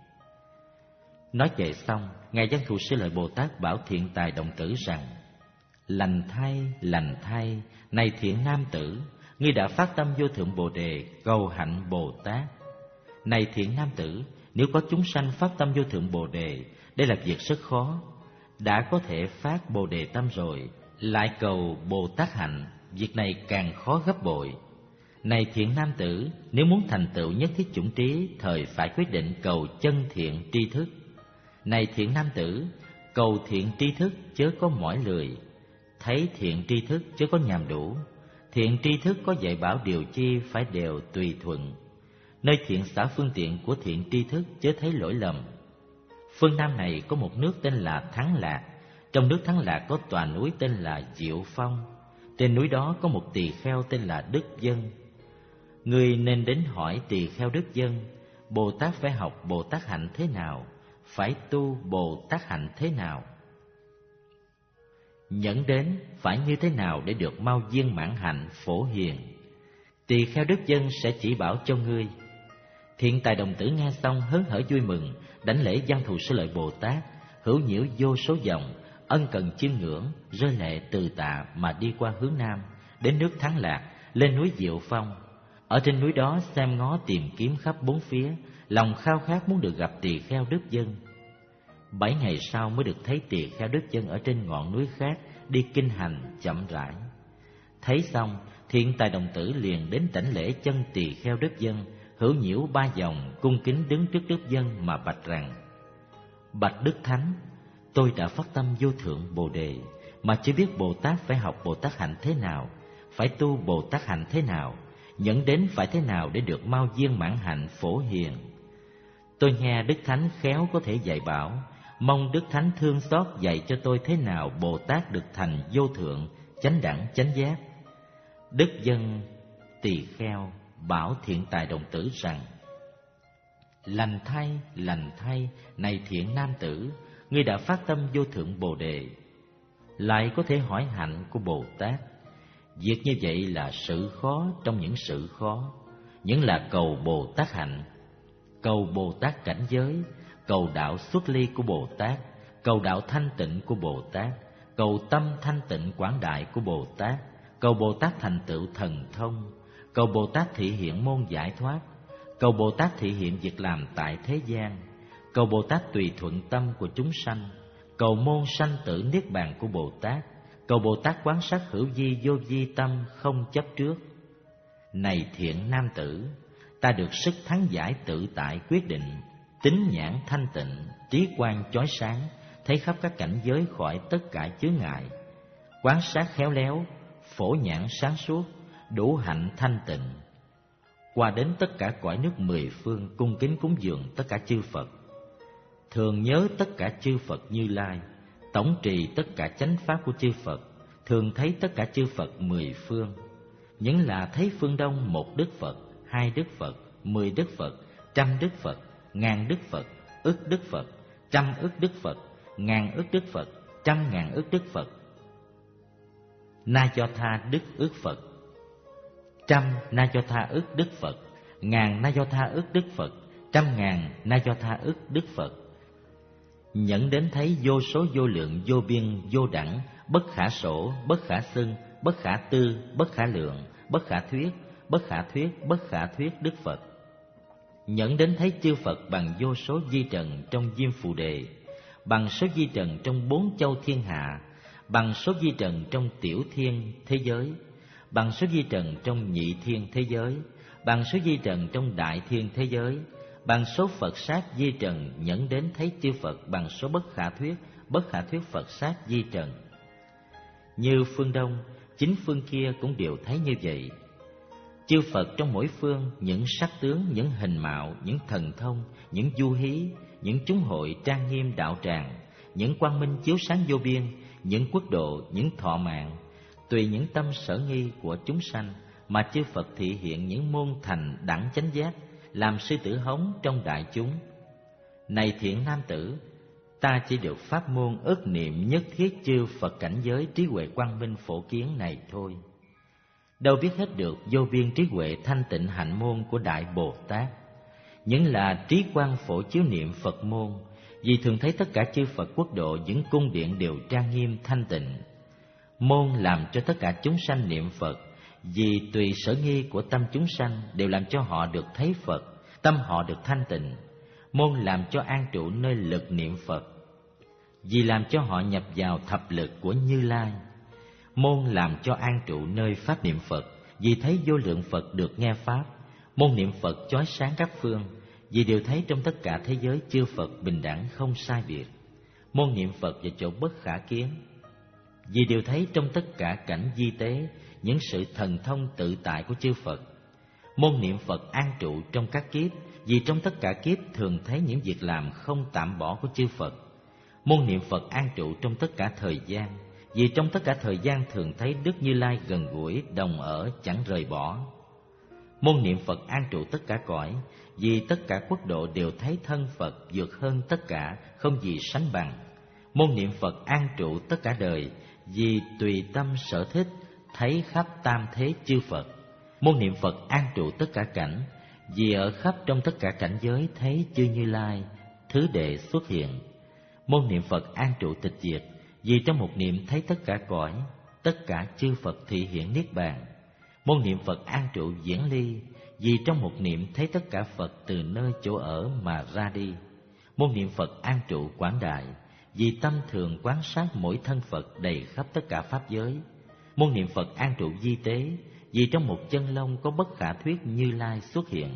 Speaker 1: Nói vậy xong, Ngài Văn Thù Sư Lợi Bồ Tát bảo Thiện Tài Đồng Tử rằng: lành thay, lành thay, này thiện nam tử, ngươi đã phát tâm vô thượng Bồ Đề, cầu hạnh Bồ Tát. Này thiện nam tử, nếu có chúng sanh phát tâm vô thượng Bồ Đề, đây là việc rất khó. Đã có thể phát Bồ Đề tâm rồi, lại cầu Bồ Tát hạnh, việc này càng khó gấp bội. Này thiện nam tử, nếu muốn thành tựu nhất thiết chủng trí, thời phải quyết định cầu chân thiện tri thức. Này thiện nam tử, cầu thiện tri thức chớ có mỏi lười, thấy thiện tri thức chớ có nhàm đủ. Thiện tri thức có dạy bảo điều chi phải đều tùy thuận. Nơi thiện xả phương tiện của thiện tri thức chớ thấy lỗi lầm. Phương Nam này có một nước tên là Thắng Lạc. Trong nước Thắng Lạc có tòa núi tên là Diệu Phong. Trên núi đó có một tỳ kheo tên là Đức Dân. Người nên đến hỏi tỳ kheo Đức Dân: Bồ Tát phải học Bồ Tát hạnh thế nào, phải tu Bồ Tát hạnh thế nào, nhẫn đến phải như thế nào để được mau viên mãn hạnh phổ hiền. Tỳ kheo Đức Dân sẽ chỉ bảo cho ngươi. Thiện Tài Đồng Tử nghe xong hớn hở vui mừng, đảnh lễ Văn Thù Sư Lợi Bồ Tát, hữu nhiễu vô số dòng, ân cần chiêm ngưỡng, rơi lệ từ tạ mà đi qua hướng nam, đến nước Thắng Lạc, lên núi Diệu Phong. Ở trên núi đó xem ngó tìm kiếm khắp bốn phía, lòng khao khát muốn được gặp tỳ kheo Đức Dân. Bảy ngày sau mới được thấy tỳ kheo Đức Dân ở trên ngọn núi khác đi kinh hành chậm rãi. Thấy xong, Thiện Tài Đồng Tử liền đến đảnh lễ chân tỳ kheo Đức Dân, hữu nhiễu ba vòng, cung kính đứng trước Đức Dân mà bạch rằng: Bạch Đức Thánh, tôi đã phát tâm vô thượng Bồ Đề, mà chưa biết Bồ Tát phải học Bồ Tát hạnh thế nào, phải tu Bồ Tát hạnh thế nào, nhẫn đến phải thế nào để được mau viên mãn hạnh phổ hiền. Tôi nghe Đức Thánh khéo có thể dạy bảo, Mong Đức Thánh thương xót dạy cho tôi thế nào Bồ Tát được thành vô thượng, chánh đẳng chánh giác. Đức Dân Tỳ Kheo bảo Thiện Tài đồng tử rằng: Lành thay, lành thay, này thiện nam tử, ngươi đã phát tâm vô thượng Bồ Đề, lại có thể hỏi hạnh của Bồ Tát. Việc như vậy là sự khó trong những sự khó, những là cầu Bồ Tát hạnh, cầu Bồ Tát cảnh giới, cầu đạo xuất ly của Bồ Tát, cầu đạo thanh tịnh của Bồ Tát, cầu tâm thanh tịnh quảng đại của Bồ Tát, cầu Bồ Tát thành tựu thần thông, cầu Bồ Tát thị hiện môn giải thoát, cầu Bồ Tát thị hiện việc làm tại thế gian, cầu Bồ Tát tùy thuận tâm của chúng sanh, cầu môn sanh tử niết bàn của Bồ Tát, cầu Bồ Tát quán sát hữu vi vô vi tâm không chấp trước. Này thiện nam tử, ta được sức thắng giải tự tại quyết định, tín nhãn thanh tịnh, trí quan chói sáng, thấy khắp các cảnh giới khỏi tất cả chướng ngại, quán sát khéo léo, phổ nhãn sáng suốt, đủ hạnh thanh tịnh. Qua đến tất cả cõi nước mười phương, cung kính cúng dường tất cả chư Phật, thường nhớ tất cả chư Phật Như Lai, tổng trì tất cả chánh pháp của chư Phật, thường thấy tất cả chư Phật mười phương. Những là thấy phương Đông một Đức Phật, hai Đức Phật, mười Đức Phật, trăm Đức Phật, ngàn Đức Phật, ức Đức Phật, trăm ức Đức Phật, ngàn ức Đức Phật, trăm ngàn ức Đức Phật. Na Do Tha Đức ức Phật, trăm Na Do Tha ức Đức Phật, ngàn Na Do Tha ức Đức Phật, trăm ngàn Na Do Tha ức Đức Phật. Nhẫn đến thấy vô số vô lượng vô biên vô đẳng, bất khả sổ, bất khả xưng, bất khả tư, bất khả lượng, bất khả thuyết, bất khả thuyết, bất khả thuyết Đức Phật. Nhẫn đến thấy chư Phật bằng vô số di trần trong Diêm Phù Đề, bằng số di trần trong bốn châu thiên hạ, bằng số di trần trong tiểu thiên thế giới, bằng số di trần trong nhị thiên thế giới, bằng số di trần trong đại thiên thế giới, bằng số Phật sát di trần. Nhẫn đến thấy chư Phật bằng số bất khả thuyết, bất khả thuyết Phật sát di trần. Như phương Đông, chính phương kia cũng đều thấy như vậy. Chư Phật trong mỗi phương, những sắc tướng, những hình mạo, những thần thông, những du hí, những chúng hội trang nghiêm đạo tràng, những quang minh chiếu sáng vô biên, những quốc độ, những thọ mạng, tùy những tâm sở nghi của chúng sanh mà chư Phật thị hiện những môn thành đẳng chánh giác, làm sư tử hống trong đại chúng. Này thiện nam tử, ta chỉ được pháp môn ức niệm nhất thiết chư Phật cảnh giới trí huệ quang minh phổ kiến này thôi. Đâu biết hết được vô biên trí huệ thanh tịnh hạnh môn của Đại Bồ Tát. Những là trí quang phổ chiếu niệm Phật môn, vì thường thấy tất cả chư Phật quốc độ những cung điện đều trang nghiêm thanh tịnh. Môn làm cho tất cả chúng sanh niệm Phật, vì tùy sở nghi của tâm chúng sanh đều làm cho họ được thấy Phật, tâm họ được thanh tịnh. Môn làm cho an trụ nơi lực niệm Phật, vì làm cho họ nhập vào thập lực của Như Lai. Môn làm cho an trụ nơi pháp niệm Phật, vì thấy vô lượng Phật được nghe pháp. Môn niệm Phật chói sáng các phương, vì đều thấy trong tất cả thế giới chư Phật bình đẳng không sai biệt. Môn niệm Phật vào chỗ bất khả kiến, vì đều thấy trong tất cả cảnh di tế những sự thần thông tự tại của chư Phật. Môn niệm Phật an trụ trong các kiếp, vì trong tất cả kiếp thường thấy những việc làm không tạm bỏ của chư Phật. Môn niệm Phật an trụ trong tất cả thời gian, vì trong tất cả thời gian thường thấy Đức Như Lai gần gũi, đồng ở, chẳng rời bỏ. Môn niệm Phật an trụ tất cả cõi, vì tất cả quốc độ đều thấy thân Phật vượt hơn tất cả, không gì sánh bằng. Môn niệm Phật an trụ tất cả đời, vì tùy tâm sở thích thấy khắp tam thế chư Phật. Môn niệm Phật an trụ tất cả cảnh, vì ở khắp trong tất cả cảnh giới thấy chư Như Lai thứ đệ xuất hiện. Môn niệm Phật an trụ tịch diệt, vì trong một niệm thấy tất cả cõi, tất cả chư Phật thị hiện niết bàn. Môn niệm Phật an trụ diễn ly, vì trong một niệm thấy tất cả Phật từ nơi chỗ ở mà ra đi. Môn niệm Phật an trụ quảng đại, vì tâm thường quán sát mỗi thân Phật đầy khắp tất cả pháp giới. Môn niệm Phật an trụ di tế, vì trong một chân lông có bất khả thuyết Như Lai xuất hiện.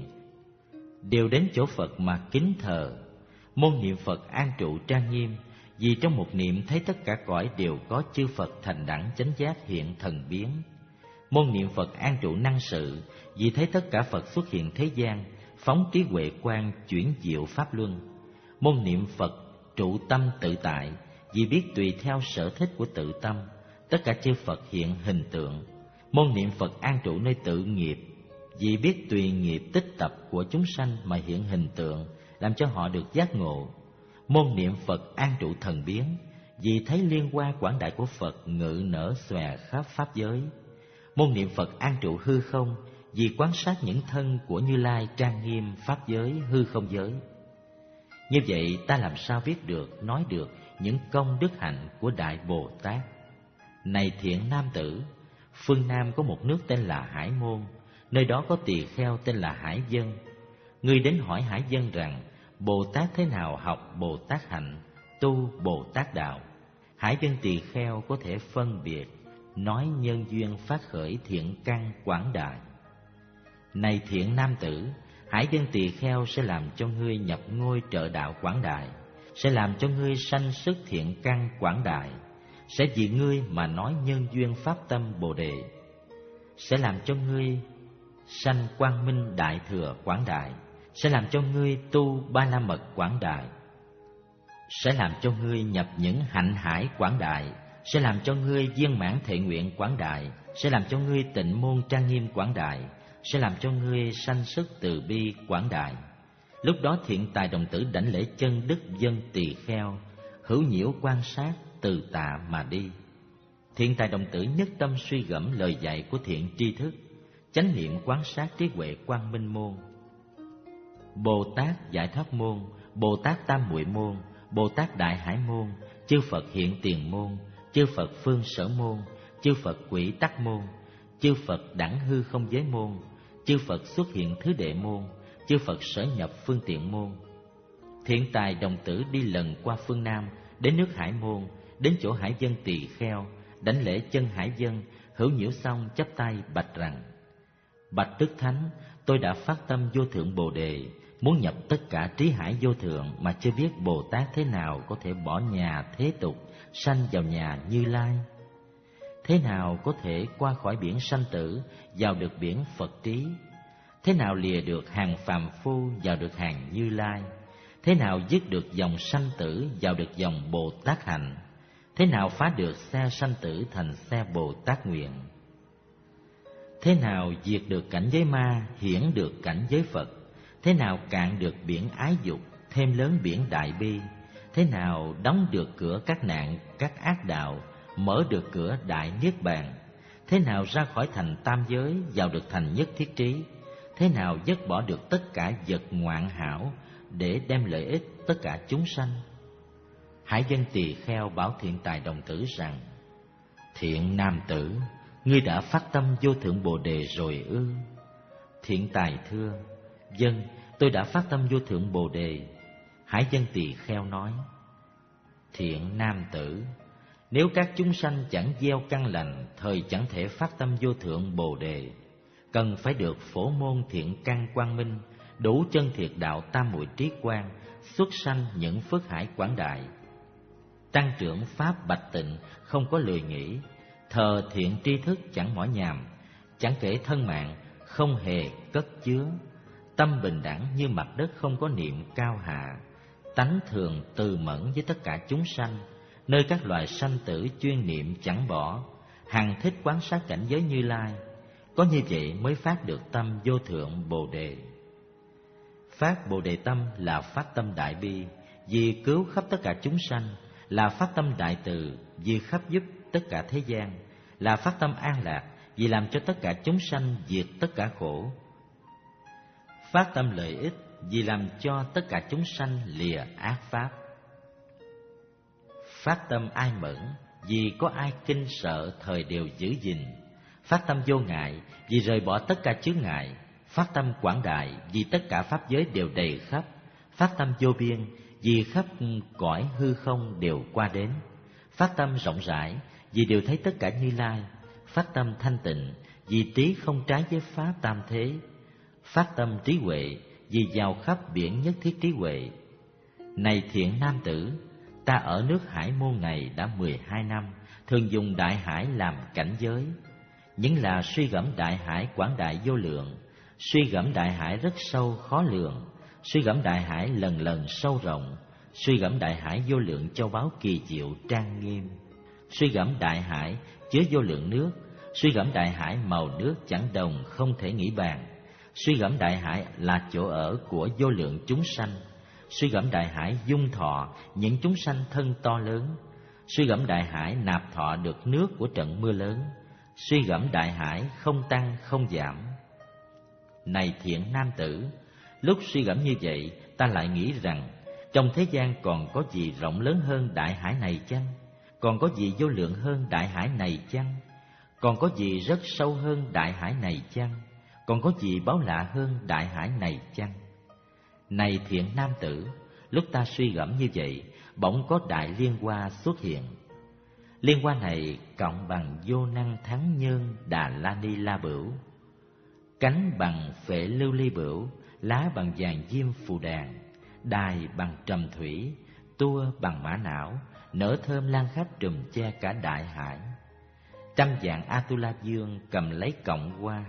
Speaker 1: Đều đến chỗ Phật mà kính thờ. Môn niệm Phật an trụ trang nghiêm, vì trong một niệm thấy tất cả cõi đều có chư Phật thành đẳng chánh giác hiện thần biến. Môn niệm Phật an trụ năng sự, vì thấy tất cả Phật xuất hiện thế gian, phóng trí huệ quang chuyển diệu pháp luân. Môn niệm Phật trụ tâm tự tại, vì biết tùy theo sở thích của tự tâm, tất cả chư Phật hiện hình tượng. Môn niệm Phật an trụ nơi tự nghiệp, vì biết tùy nghiệp tích tập của chúng sanh mà hiện hình tượng, làm cho họ được giác ngộ. Môn niệm Phật an trụ thần biến, vì thấy liên hoa quảng đại của Phật ngự nở xòe khắp pháp giới. Môn niệm Phật an trụ hư không, vì quan sát những thân của Như Lai trang nghiêm pháp giới hư không giới. Như vậy ta làm sao biết được, nói được những công đức hạnh của Đại Bồ Tát? Này thiện nam tử, phương Nam có một nước tên là Hải Môn, nơi đó có tỳ kheo tên là Hải Dân. Ngươi đến hỏi Hải Dân rằng, Bồ Tát thế nào học Bồ Tát hạnh, tu Bồ Tát đạo? Hải Dân tỳ kheo có thể phân biệt, nói nhân duyên phát khởi thiện căn quảng đại. Này thiện nam tử, Hải Dân tỳ kheo sẽ làm cho ngươi nhập ngôi trợ đạo quảng đại, sẽ làm cho ngươi sanh sức thiện căn quảng đại, sẽ vì ngươi mà nói nhân duyên pháp tâm Bồ đề, sẽ làm cho ngươi sanh quang minh đại thừa quảng đại, sẽ làm cho ngươi tu ba la mật quảng đại, sẽ làm cho ngươi nhập những hạnh hải quảng đại, sẽ làm cho ngươi viên mãn thệ nguyện quảng đại, sẽ làm cho ngươi tịnh môn trang nghiêm quảng đại, sẽ làm cho ngươi sanh sức từ bi quảng đại. Lúc đó thiện tài đồng tử đảnh lễ chân đức dân tỳ kheo, hữu nhiễu quan sát, từ tạ mà đi. Thiện tài đồng tử nhất tâm suy gẫm lời dạy của thiện tri thức, chánh niệm quán sát trí huệ quang minh môn, Bồ Tát giải thoát môn, Bồ Tát tam muội môn, Bồ Tát đại hải môn, chư Phật hiện tiền môn, chư Phật phương sở môn, chư Phật quỷ tắc môn, chư Phật đẳng hư không giới môn, chư Phật xuất hiện thứ đệ môn, chư Phật sở nhập phương tiện môn. Thiện tài đồng tử đi lần qua phương Nam, đến nước Hải Môn, đến chỗ Hải Dân tỳ kheo, đảnh lễ chân Hải Dân, hữu nhiễu xong chắp tay bạch rằng: Bạch Đức Thánh, tôi đã phát tâm vô thượng Bồ đề, muốn nhập tất cả trí hải vô thượng, mà chưa biết Bồ Tát thế nào có thể bỏ nhà thế tục, sanh vào nhà Như Lai. Thế nào có thể qua khỏi biển sanh tử, vào được biển Phật trí? Thế nào lìa được hàng phàm phu, vào được hàng Như Lai? Thế nào dứt được dòng sanh tử, vào được dòng Bồ Tát hạnh? Thế nào phá được xe sanh tử thành xe Bồ Tát nguyện? Thế nào diệt được cảnh giới ma, hiển được cảnh giới Phật? Thế nào cạn được biển ái dục, thêm lớn biển đại bi? Thế nào đóng được cửa các nạn, các ác đạo, mở được cửa đại niết bàn? Thế nào ra khỏi thành tam giới, vào được thành nhất thiết trí? Thế nào dứt bỏ được tất cả vật ngoạn hảo, để đem lợi ích tất cả chúng sanh? Hải Dân tỳ kheo bảo thiện tài đồng tử rằng: Thiện nam tử, ngươi đã phát tâm vô thượng Bồ đề rồi ư? Thiện tài thưa: Vâng, tôi đã phát tâm vô thượng Bồ đề. Hải Dân tỳ kheo nói: Thiện nam tử, nếu các chúng sanh chẳng gieo căn lành, thời chẳng thể phát tâm vô thượng Bồ đề, cần phải được phổ môn thiện căn quang minh, đủ chân thiệt đạo tam muội trí quang, xuất sanh những phước hải quảng đại, tăng trưởng pháp bạch tịnh, không có lười nghĩ, thờ thiện tri thức chẳng mỏi nhàm, chẳng kể thân mạng, không hề cất chứa, tâm bình đẳng như mặt đất, không có niệm cao hạ, tánh thường từ mẫn với tất cả chúng sanh, nơi các loài sanh tử chuyên niệm chẳng bỏ, hằng thích quán sát cảnh giới Như Lai. Có như vậy mới phát được tâm vô thượng Bồ đề. Phát Bồ đề tâm là phát tâm đại bi, vì cứu khắp tất cả chúng sanh, là phát tâm đại từ, vì khắp giúp tất cả thế gian, là phát tâm an lạc, vì làm cho tất cả chúng sanh diệt tất cả khổ. Phát tâm lợi ích, vì làm cho tất cả chúng sanh lìa ác pháp. Phát tâm ai mẫn, vì có ai kinh sợ thời đều giữ gìn. Phát tâm vô ngại, vì rời bỏ tất cả chướng ngại. Phát tâm quảng đại, vì tất cả pháp giới đều đầy khắp. Phát tâm vô biên, vì khắp cõi hư không đều qua đến. Phát tâm rộng rãi, vì đều thấy tất cả Như Lai. Phát tâm thanh tịnh, vì trí không trái với pháp tam thế. Phát tâm trí huệ, vì vào khắp biển nhất thiết trí huệ. Này thiện nam tử, ta ở nước Hải Môn này đã mười hai năm, thường dùng đại hải làm cảnh giới. Những là suy gẫm đại hải quảng đại vô lượng, suy gẫm đại hải rất sâu khó lường, suy gẫm đại hải lần lần sâu rộng, suy gẫm đại hải vô lượng châu báu kỳ diệu trang nghiêm. Suy gẫm đại hải chứa vô lượng nước, suy gẫm đại hải màu nước chẳng đồng không thể nghĩ bàn. Suy gẫm đại hải là chỗ ở của vô lượng chúng sanh. Suy gẫm đại hải dung thọ những chúng sanh thân to lớn. Suy gẫm đại hải nạp thọ được nước của trận mưa lớn. Suy gẫm đại hải không tăng không giảm. Này thiện nam tử, lúc suy gẫm như vậy, ta lại nghĩ rằng trong thế gian còn có gì rộng lớn hơn đại hải này chăng? Còn có gì vô lượng hơn đại hải này chăng? Còn có gì rất sâu hơn đại hải này chăng? Còn có gì báu lạ hơn đại hải này chăng? Này thiện nam tử, lúc ta suy gẫm như vậy, bỗng có đại liên hoa xuất hiện. Liên hoa này cộng bằng vô năng thắng nhơn đà la ni la bửu, cánh bằng phệ lưu ly bửu, lá bằng vàng diêm phù đàn, đài bằng trầm thủy, tua bằng mã não, nở thơm lan khắp trùm che cả đại hải. Trăm vạn Atula dương cầm lấy cọng hoa,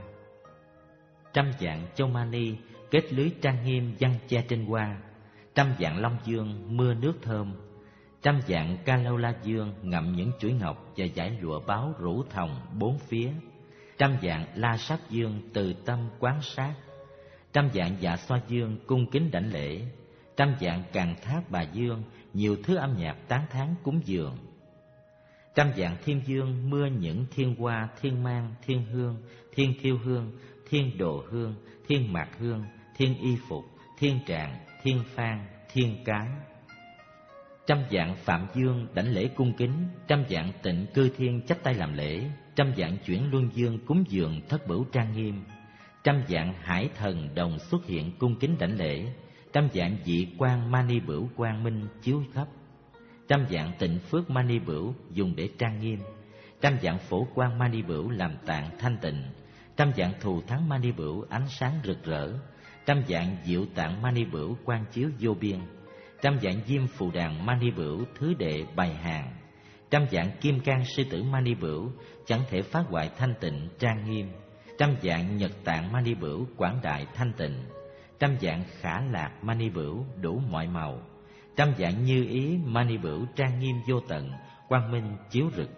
Speaker 1: trăm vạn Châu Mani kết lưới trang nghiêm giăng che trên hoa, trăm vạn Long dương mưa nước thơm, trăm vạn Kalaula dương ngậm những chuỗi ngọc và dải lụa báo rủ thòng bốn phía, trăm vạn La Sát dương từ tâm quán sát, trăm vạn Dạ Xoa dương cung kính đảnh lễ, trăm vạn Càn Thác Bà dương nhiều thứ âm nhạc tán thán cúng dường, trăm vạn Thiên dương mưa những thiên hoa, thiên mang, thiên hương, thiên thiêu hương, thiên đồ hương, thiên mạc hương, thiên y phục, thiên tràng, thiên phan, thiên cái. Trăm vạn Phạm dương đảnh lễ cung kính, trăm vạn Tịnh Cư thiên chắp tay làm lễ, trăm vạn Chuyển Luân dương cúng dường thất bửu trang nghiêm, trăm vạn Hải thần đồng xuất hiện cung kính đảnh lễ, trăm vạn Dị quan Mani bửu quang minh chiếu khắp, trăm vạn Tịnh phước Mani bửu dùng để trang nghiêm, trăm vạn Phổ quang Mani bửu làm tạng thanh tịnh, trăm vạn Thù thắng Mani bửu ánh sáng rực rỡ, trăm vạn Diệu tạng Mani bửu quang chiếu vô biên, trăm vạn Diêm phù đàn Mani bửu thứ đệ bày hàng, trăm vạn Kim cang sư tử Mani bửu chẳng thể phá hoại thanh tịnh trang nghiêm, trăm vạn Nhật tạng Mani bửu quảng đại thanh tịnh, trăm vạn Khả lạc Mani bửu đủ mọi màu, trăm vạn Như ý Mani bửu trang nghiêm vô tận, quang minh chiếu rực.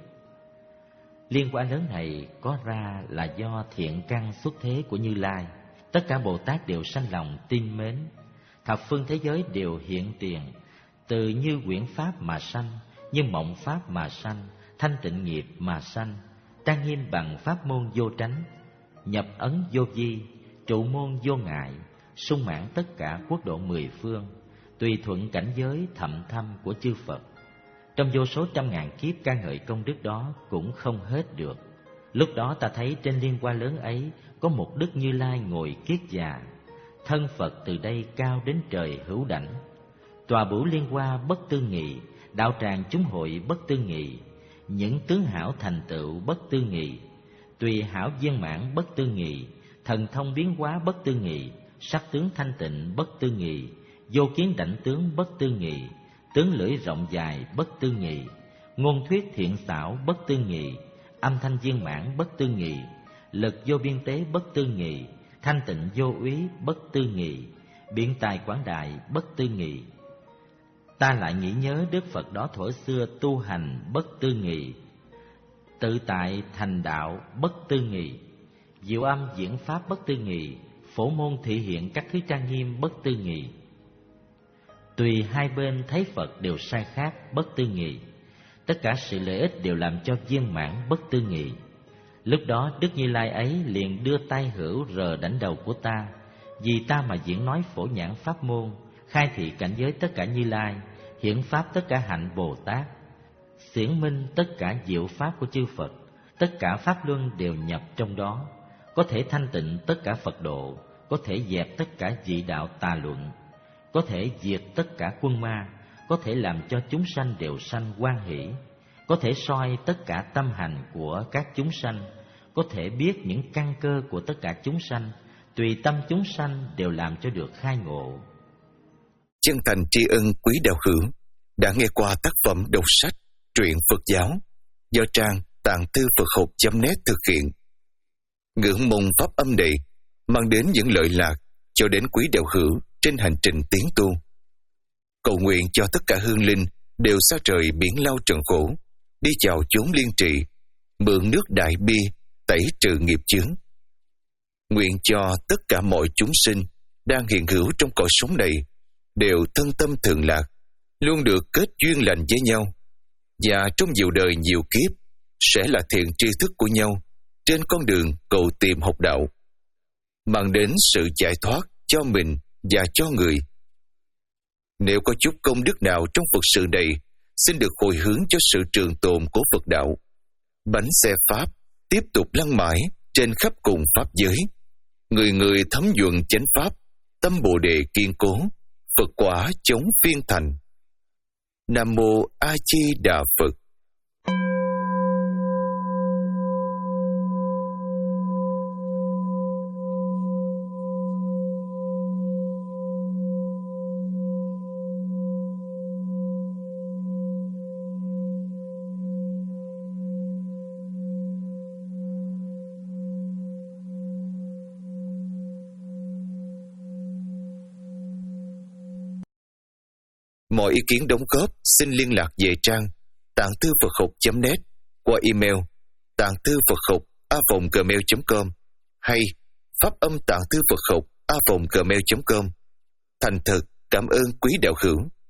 Speaker 1: Liên quả lớn này có ra là do thiện căn xuất thế của Như Lai. Tất cả Bồ Tát đều sanh lòng tin mến, thập phương thế giới đều hiện tiền, từ như quyển pháp mà sanh, như mộng pháp mà sanh, thanh tịnh nghiệp mà sanh, trang nghiêm bằng pháp môn vô tránh, nhập ấn vô vi, trụ môn vô ngại, sung mãn tất cả quốc độ mười phương, tùy thuận cảnh giới thậm thâm của chư Phật. Trong vô số trăm ngàn kiếp ca ngợi công đức đó cũng không hết được. Lúc đó ta thấy trên liên hoa lớn ấy có một Đức Như Lai ngồi kiết già, thân Phật từ đây cao đến trời hữu đảnh. Tòa bửu liên hoa bất tư nghị, đạo tràng chúng hội bất tư nghị, những tướng hảo thành tựu bất tư nghị, tùy hảo viên mãn bất tư nghị, thần thông biến hóa bất tư nghị, sắc tướng thanh tịnh bất tư nghị, vô kiến đảnh tướng bất tư nghị, tướng lưỡi rộng dài bất tư nghị, ngôn thuyết thiện xảo bất tư nghị, âm thanh viên mãn bất tư nghị, lực vô biên tế bất tư nghị, thanh tịnh vô úy bất tư nghị, biện tài quảng đại bất tư nghị. Ta lại nghĩ nhớ Đức Phật đó thuở xưa tu hành bất tư nghị, tự tại thành đạo bất tư nghị, diệu âm diễn pháp bất tư nghị, phổ môn thị hiện các thứ trang nghiêm bất tư nghị. Tùy hai bên thấy Phật đều sai khác bất tư nghị, tất cả sự lợi ích đều làm cho viên mãn bất tư nghị. Lúc đó Đức Như Lai ấy liền đưa tay hữu rờ đảnh đầu của ta, vì ta mà diễn nói phổ nhãn pháp môn, khai thị cảnh giới tất cả Như Lai, hiển pháp tất cả hạnh Bồ Tát, xiển minh tất cả diệu pháp của chư Phật, tất cả pháp luân đều nhập trong đó, có thể thanh tịnh tất cả Phật độ, có thể dẹp tất cả dị đạo tà luận, có thể diệt tất cả quân ma, có thể làm cho chúng sanh đều sanh hoan hỷ, có thể soi tất cả tâm hành của các chúng sanh, có thể biết những căn cơ của tất cả chúng sanh, tùy tâm chúng sanh đều làm cho được khai ngộ.
Speaker 2: Chân thành tri ân quý đạo hữu đã nghe qua tác phẩm đọc sách truyện Phật giáo do trang tạng thư Phật học chấm net thực hiện. Ngưỡng mong pháp âm này mang đến những lợi lạc cho đến quý đạo hữu trên hành trình tiến tu. cầu nguyện cho tất cả hương linh đều xa trời biển lao trần khổ, đi vào chốn liên trì, mượn nước đại bi tẩy trừ nghiệp chướng. Nguyện cho tất cả mọi chúng sinh đang hiện hữu trong cõi sống này đều thân tâm thường lạc, luôn được kết duyên lành với nhau, và trong nhiều đời nhiều kiếp sẽ là thiện tri thức của nhau trên con đường cầu tìm học đạo, mang đến sự giải thoát cho mình và cho người. Nếu có chút công đức nào trong Phật sự này, xin được hồi hướng cho sự trường tồn của Phật đạo. Bánh xe Pháp tiếp tục lăn mãi trên khắp cùng Pháp giới. Người người thấm nhuận chánh Pháp, tâm Bồ Đề kiên cố, Phật quả chống phiên thành. Nam Mô A Di Đà Phật. Mọi ý kiến đóng góp xin liên lạc về trang tạng thư Phật học chấm net qua email tạng thư Phật học a vòng gmail chấm com hay pháp âm tạng thư Phật học a vòng gmail chấm com. Thành thật cảm ơn quý đạo hữu.